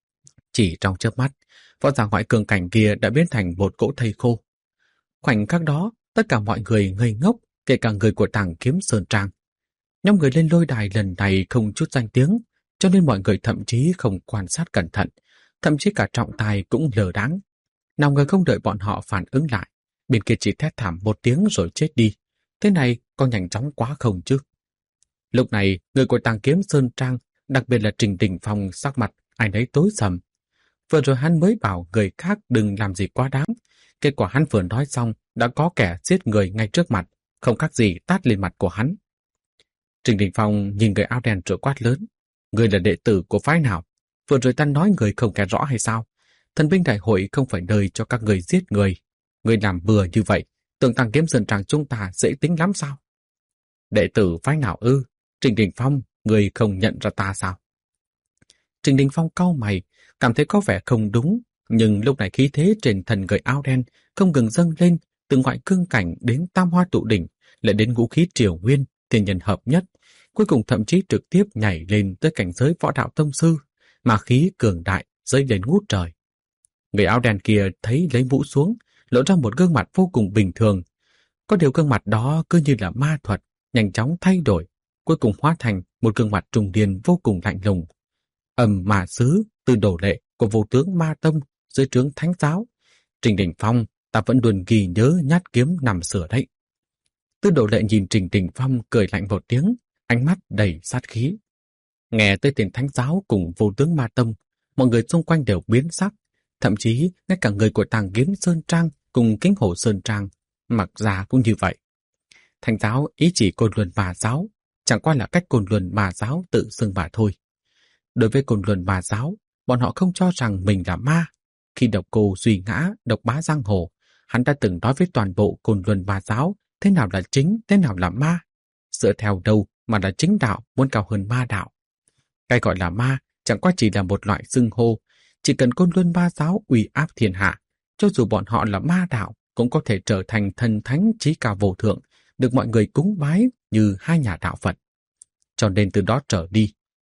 Chỉ trong chớp mắt, võ giả ngoại cường cảnh kia đã biến thành một cỗ thây khô. Khoảnh khắc đó, tất cả mọi người ngây ngốc, kể cả người của Tàng Kiếm Sơn Trang. Nhóm người lên lôi đài lần này không chút danh tiếng, cho nên mọi người thậm chí không quan sát cẩn thận, thậm chí cả trọng tài cũng lờ đáng. Nào ngờ không đợi bọn họ phản ứng lại, bên kia chỉ thét thảm một tiếng rồi chết đi. Thế này có nhanh chóng quá không chứ? Lúc này, người của Tàng Kiếm Sơn Trang, đặc biệt là Trình Đình Phong, sắc mặt ai nấy tối sầm. Vừa rồi hắn mới bảo người khác đừng làm gì quá đáng. Kết quả hắn vừa nói xong, đã có kẻ giết người ngay trước mặt, không khác gì tát lên mặt của hắn. Trình Đình Phong nhìn người áo đen rồi quát lớn: Người là đệ tử của phái nào? Vừa rồi ta nói người không nghe rõ hay sao? Thần binh đại hội không phải nơi cho các người giết người. Người làm bừa như vậy, tưởng Tàng Kiếm Sơn Trang chúng ta dễ tính lắm sao? Đệ tử phái nào ư? Trình Đình Phong, người không nhận ra ta sao? Trình Đình Phong cau mày, cảm thấy có vẻ không đúng, nhưng lúc này khí thế trên thân người áo đen không ngừng dâng lên, từ ngoại cương cảnh đến tam hoa tụ đỉnh, lại đến ngũ khí triều nguyên, thiên nhân hợp nhất, cuối cùng thậm chí trực tiếp nhảy lên tới cảnh giới võ đạo tông sư, mà khí cường đại dâng lên ngút trời. Người áo đen kia thấy lấy mũ xuống, lộ ra một gương mặt vô cùng bình thường. Có điều gương mặt đó cứ như là ma thuật, nhanh chóng thay đổi, cuối cùng hóa thành một gương mặt trùng điền vô cùng lạnh lùng. Ầm mà xứ từ đổ lệ của vô tướng Ma Tông dưới trướng Thánh Giáo. Trình Đình Phong, ta vẫn luôn ghi nhớ nhát kiếm nằm sửa đấy. Tư Đồ Lệ nhìn Trình Đình Phong cười lạnh một tiếng, ánh mắt đầy sát khí. Nghe tới tên Thánh Giáo cùng vô tướng Ma Tông, mọi người xung quanh đều biến sắc, thậm chí ngay cả người của Tàng Kiếm Sơn Trang cùng Kính Hổ Sơn Trang, mặc ra cũng như vậy. Thánh Giáo ý chỉ Côn Luân Ma Giáo, chẳng qua là cách Côn Luân Ma Giáo tự xưng mà thôi. Đối với Côn Luân Ma Giáo, bọn họ không cho rằng mình là ma. Khi Độc Cô Duy Ngã độc bá giang hồ, hắn đã từng nói với toàn bộ Côn Luân Ma Giáo thế nào là chính, thế nào là ma. Dựa theo đâu mà là chính đạo muốn cao hơn ma đạo. Cái gọi là ma chẳng qua chỉ là một loại xưng hô, chỉ cần Côn Luân Ma Giáo uy áp thiên hạ, cho dù bọn họ là ma đạo cũng có thể trở thành thần thánh chí cao vô thượng, được mọi người cúng bái như hai nhà đạo Phật. Cho nên từ đó trở đi,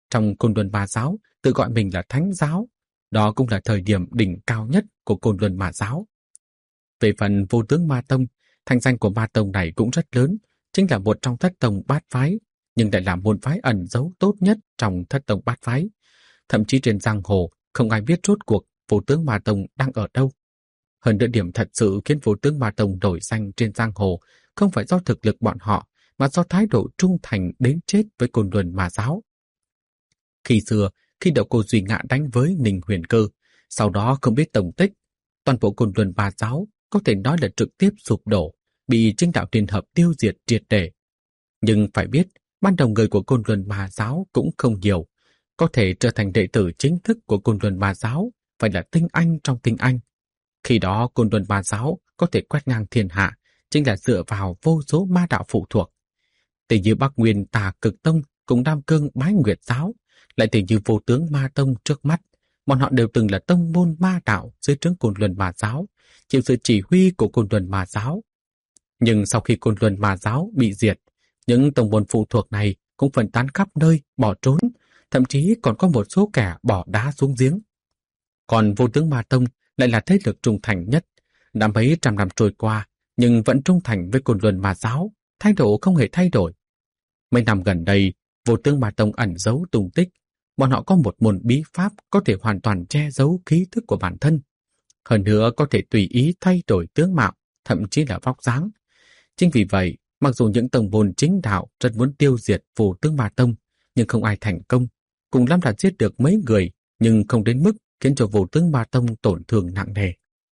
trong Côn Luân Ma Giáo tự gọi mình là Thánh Giáo. Đó cũng là thời điểm đỉnh cao nhất của Côn Luân Ma Giáo. Về phần Vô Tướng Ma Tông, thanh danh của Ma Tông này cũng rất lớn, chính là một trong thất tông bát phái, nhưng lại là môn phái ẩn giấu tốt nhất trong thất tông bát phái. Thậm chí trên giang hồ không ai biết rốt cuộc Vô Tướng Ma Tông đang ở đâu. Hơn nữa, điểm thật sự khiến Vô Tướng Ma Tông nổi danh trên giang hồ không phải do thực lực bọn họ, mà do thái độ trung thành đến chết với Côn Luân Ma Giáo. Khi xưa, khi đậu cô Duy Ngạ đánh với Ninh Huyền Cơ, sau đó không biết tổng tích, toàn bộ Côn Luân Ma Giáo có thể nói là trực tiếp sụp đổ, bị Chính Đạo Thiên Hợp tiêu diệt triệt để. Nhưng phải biết, ban đầu người của Côn Luân Ma Giáo cũng không nhiều, có thể trở thành đệ tử chính thức của Côn Luân Ma Giáo phải là tinh anh trong tinh anh. Khi đó Côn Luân Ma Giáo có thể quét ngang thiên hạ chính là dựa vào vô số ma đạo phụ thuộc. Tỷ như Bắc Nguyên Tà Cực Tông cùng Nam Cương Bái Nguyệt Giáo, lại tỷ như Vô Tướng Ma Tông trước mắt, bọn họ đều từng là tông môn ma đạo dưới trướng Côn Luân Ma Giáo, chịu sự chỉ huy của Côn Luân Ma Giáo. Nhưng sau khi Côn Luân Ma Giáo bị diệt, những tông môn phụ thuộc này cũng phân tán khắp nơi, bỏ trốn, thậm chí còn có một số kẻ bỏ đá xuống giếng. Còn Vô Tướng Ma Tông lại là thế lực trung thành nhất, đã mấy trăm năm trôi qua, nhưng vẫn trung thành với Côn Luân Ma Giáo, thái độ không hề thay đổi. Mấy năm gần đây, Vô Tướng Ma Tông ẩn giấu tung tích, bọn họ có một môn bí pháp có thể hoàn toàn che giấu khí thức của bản thân. Hơn nữa có thể tùy ý thay đổi tướng mạo, thậm chí là vóc dáng. Chính vì vậy, mặc dù những tông môn chính đạo rất muốn tiêu diệt Vô Tướng Ma Tông, nhưng không ai thành công. Cùng lắm là giết được mấy người, nhưng không đến mức khiến cho Vô Tướng Ma Tông tổn thương nặng nề.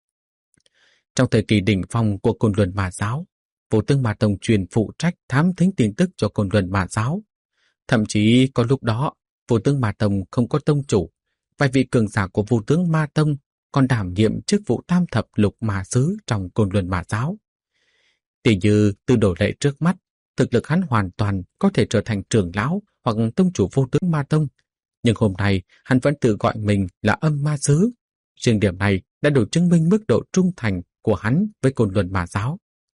Trong thời kỳ đỉnh phong của Côn Luân Ma Giáo, Vô Tướng Ma Tông truyền phụ trách thám thính tin tức cho Côn Luân Ma Giáo. Thậm chí có lúc đó, Vô Tướng Ma Tông không có tông chủ, vài vị cường giả của Vô Tướng Ma Tông còn đảm nhiệm chức vụ tam thập lục ma sứ trong Côn Luân Ma Giáo. Tỷ như Tư Đồ Lệ trước mắt, thực lực hắn hoàn toàn có thể trở thành trưởng lão hoặc tông chủ Vô Tướng Ma Tông, nhưng hôm nay hắn vẫn tự gọi mình là Âm Ma Sứ. Riêng điểm này đã đủ chứng minh mức độ trung thành của hắn với Côn Luân Ma Giáo.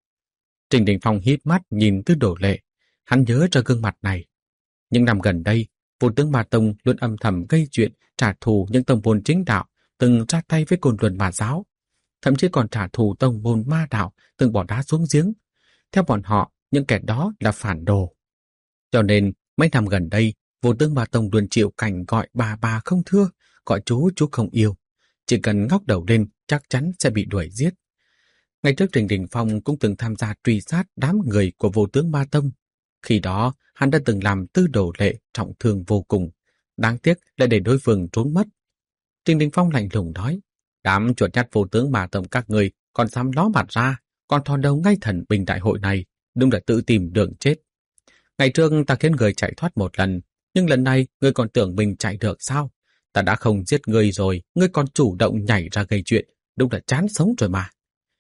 Trình Đình Phong híp mắt nhìn Tư Đồ Lệ, hắn nhớ ra gương mặt này. Những năm gần đây, Vô Tướng Ma Tông luôn âm thầm gây chuyện trả thù những tông môn chính đạo từng ra tay với Côn Luân Ma Giáo, thậm chí còn trả thù tông môn ma đạo từng bỏ đá xuống giếng. Theo bọn họ, những kẻ đó là phản đồ. Cho nên, mấy năm gần đây, Vô Tướng Ma Tông luôn chịu cảnh gọi bà bà không thưa, gọi chú chú không yêu. Chỉ cần ngóc đầu lên, chắc chắn sẽ bị đuổi giết. Ngày trước Trình Đình Phong cũng từng tham gia truy sát đám người của Vô Tướng Ma Tông. Khi đó, hắn đã từng làm Tư Đồ Lệ trọng thương vô cùng. Đáng tiếc lại để đối phương trốn mất. Trình Đình Phong lạnh lùng nói, đám chuột nhắt Vô Tướng Ma Tông các người còn dám ló mặt ra, còn thò đầu ngay thần bình đại hội này, đúng là tự tìm đường chết. Ngày trước ta khiến người chạy thoát một lần, nhưng lần này ngươi còn tưởng mình chạy được sao? Ta đã không giết ngươi rồi, ngươi còn chủ động nhảy ra gây chuyện, đúng là chán sống rồi mà.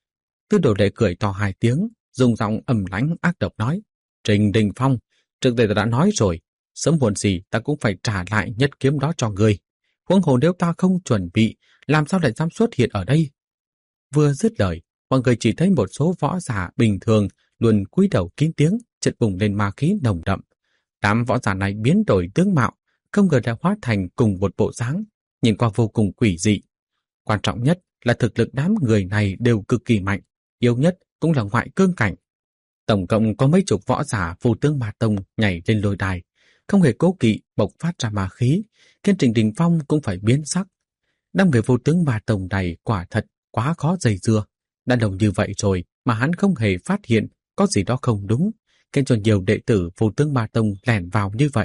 Tư Đồ Lệ cười to hai tiếng, dùng giọng ầm lãnh ác độc nói, Trình Đình Phong, trước đây ta đã nói rồi, sớm muộn gì ta cũng phải trả lại nhất kiếm đó cho ngươi. Huống hồ nếu ta không chuẩn bị, làm sao lại dám xuất hiện ở đây? Vừa dứt lời, mọi người chỉ thấy một số võ giả bình thường luôn cúi đầu kín tiếng, chợt bùng lên ma khí nồng đậm. Đám võ giả này biến đổi tướng mạo, không ngờ đã hóa thành cùng một bộ dáng, nhìn qua vô cùng quỷ dị. Quan trọng nhất là thực lực đám người này đều cực kỳ mạnh, yếu nhất cũng là ngoại cương cảnh. Tổng cộng có mấy chục võ giả Vô Tướng Ma Tông nhảy lên lôi đài, không hề cố kỵ bộc phát ra ma khí, khiến Trình Đình Phong cũng phải biến sắc. Đám người Vô Tướng Ma Tông này quả thật quá khó dây dưa. Đã đồng như vậy rồi mà hắn không hề phát hiện có gì đó không đúng, khiến cho nhiều đệ tử Vô Tướng Ma Tông lẻn vào như vậy.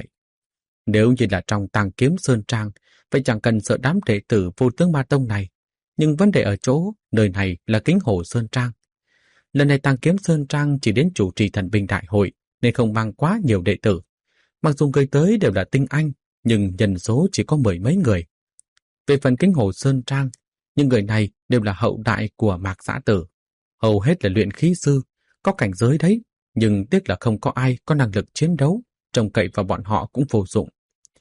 Nếu như là trong Tàng Kiếm Sơn Trang, vậy chẳng cần sợ đám đệ tử Vô Tướng Ma Tông này. Nhưng vấn đề ở chỗ, nơi này là Kính Hồ Sơn Trang. Lần này Tàng Kiếm Sơn Trang chỉ đến chủ trì thần binh đại hội, nên không mang quá nhiều đệ tử. Mặc dù người tới đều là tinh anh, nhưng nhân số chỉ có mười mấy người. Về phần Kính Hồ Sơn Trang, những người này đều là hậu đại của Mạc Giã Tử. Hầu hết là luyện khí sư, có cảnh giới đấy, nhưng tiếc là không có ai có năng lực chiến đấu, trông cậy vào bọn họ cũng vô dụng.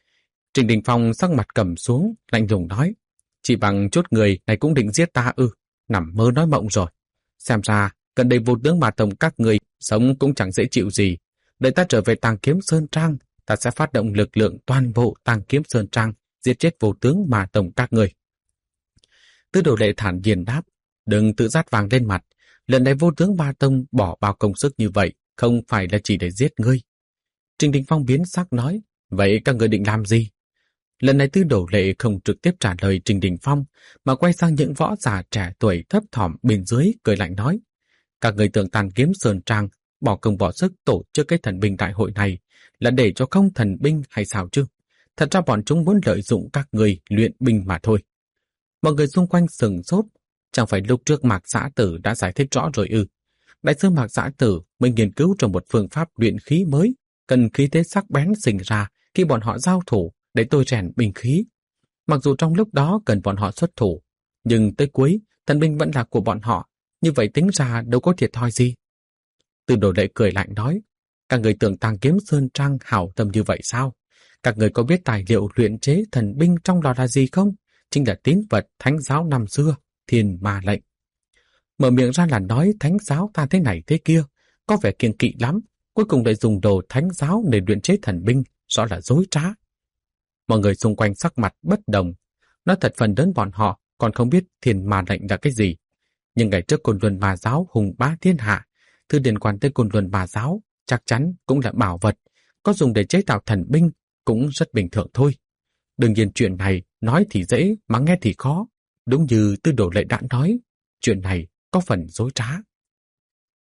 Trình Đình Phong sắc mặt cầm xuống, lạnh lùng nói, chỉ bằng chút người này cũng định giết ta ư, nằm mơ nói mộng rồi. Xem ra, gần đây Vô Tướng Ma Tông các người sống cũng chẳng dễ chịu gì. Đợi ta trở về Tàng Kiếm Sơn Trang, ta sẽ phát động lực lượng toàn bộ Tàng Kiếm Sơn Trang, giết chết vô tướng Ma Tông các người. Tư Đồ Lệ thản nhiên đáp, đừng tự dát vàng lên mặt, lần này vô tướng Ma Tông bỏ bao công sức như vậy, không phải là chỉ để giết ngươi. Trình Đình Phong biến sắc nói, vậy các người định làm gì? Lần này Tư Đồ Lệ không trực tiếp trả lời Trình Đình Phong, mà quay sang những võ giả trẻ tuổi thấp thỏm bên dưới, cười lạnh nói, các người tưởng Tàn Kiếm Sơn Trang bỏ công bỏ sức tổ chức cái thần binh đại hội này là để cho không thần binh hay sao chứ? Thật ra bọn chúng muốn lợi dụng các người luyện binh mà thôi. Mọi người xung quanh sừng sốt, chẳng phải lúc trước Mạc Giã Tử đã giải thích rõ rồi ư? Đại sư Mạc Giã Tử mới nghiên cứu trong một phương pháp luyện khí mới, cần khí thế sắc bén sinh ra khi bọn họ giao thủ để tôi rèn binh khí. Mặc dù trong lúc đó cần bọn họ xuất thủ, nhưng tới cuối thần binh vẫn là của bọn họ, như vậy tính ra đâu có thiệt thòi gì. Tư Đồ Lệ cười lạnh nói, các người tưởng Tàng Kiếm Sơn Trang hảo tâm như vậy sao? Các người có biết tài liệu luyện chế thần binh trong lò là gì không? Chính là tín vật thánh giáo năm xưa, Thiên Ma lệnh. Mở miệng ra là nói thánh giáo ta thế này thế kia, có vẻ kiêng kỵ lắm, cuối cùng lại dùng đồ thánh giáo để luyện chế thần binh, rõ là dối trá. Mọi người xung quanh sắc mặt bất đồng, nói thật phần lớn bọn họ còn không biết Thiên Ma lệnh là cái gì. Nhưng ngày trước Côn Luân Ma giáo hùng bá thiên hạ, thư liên quan tới Côn Luân Ma giáo chắc chắn cũng là bảo vật, có dùng để chế tạo thần binh cũng rất bình thường thôi. Đương nhiên chuyện này nói thì dễ mà nghe thì khó, đúng như Tư Đồ Lệ đã nói, chuyện này có phần dối trá.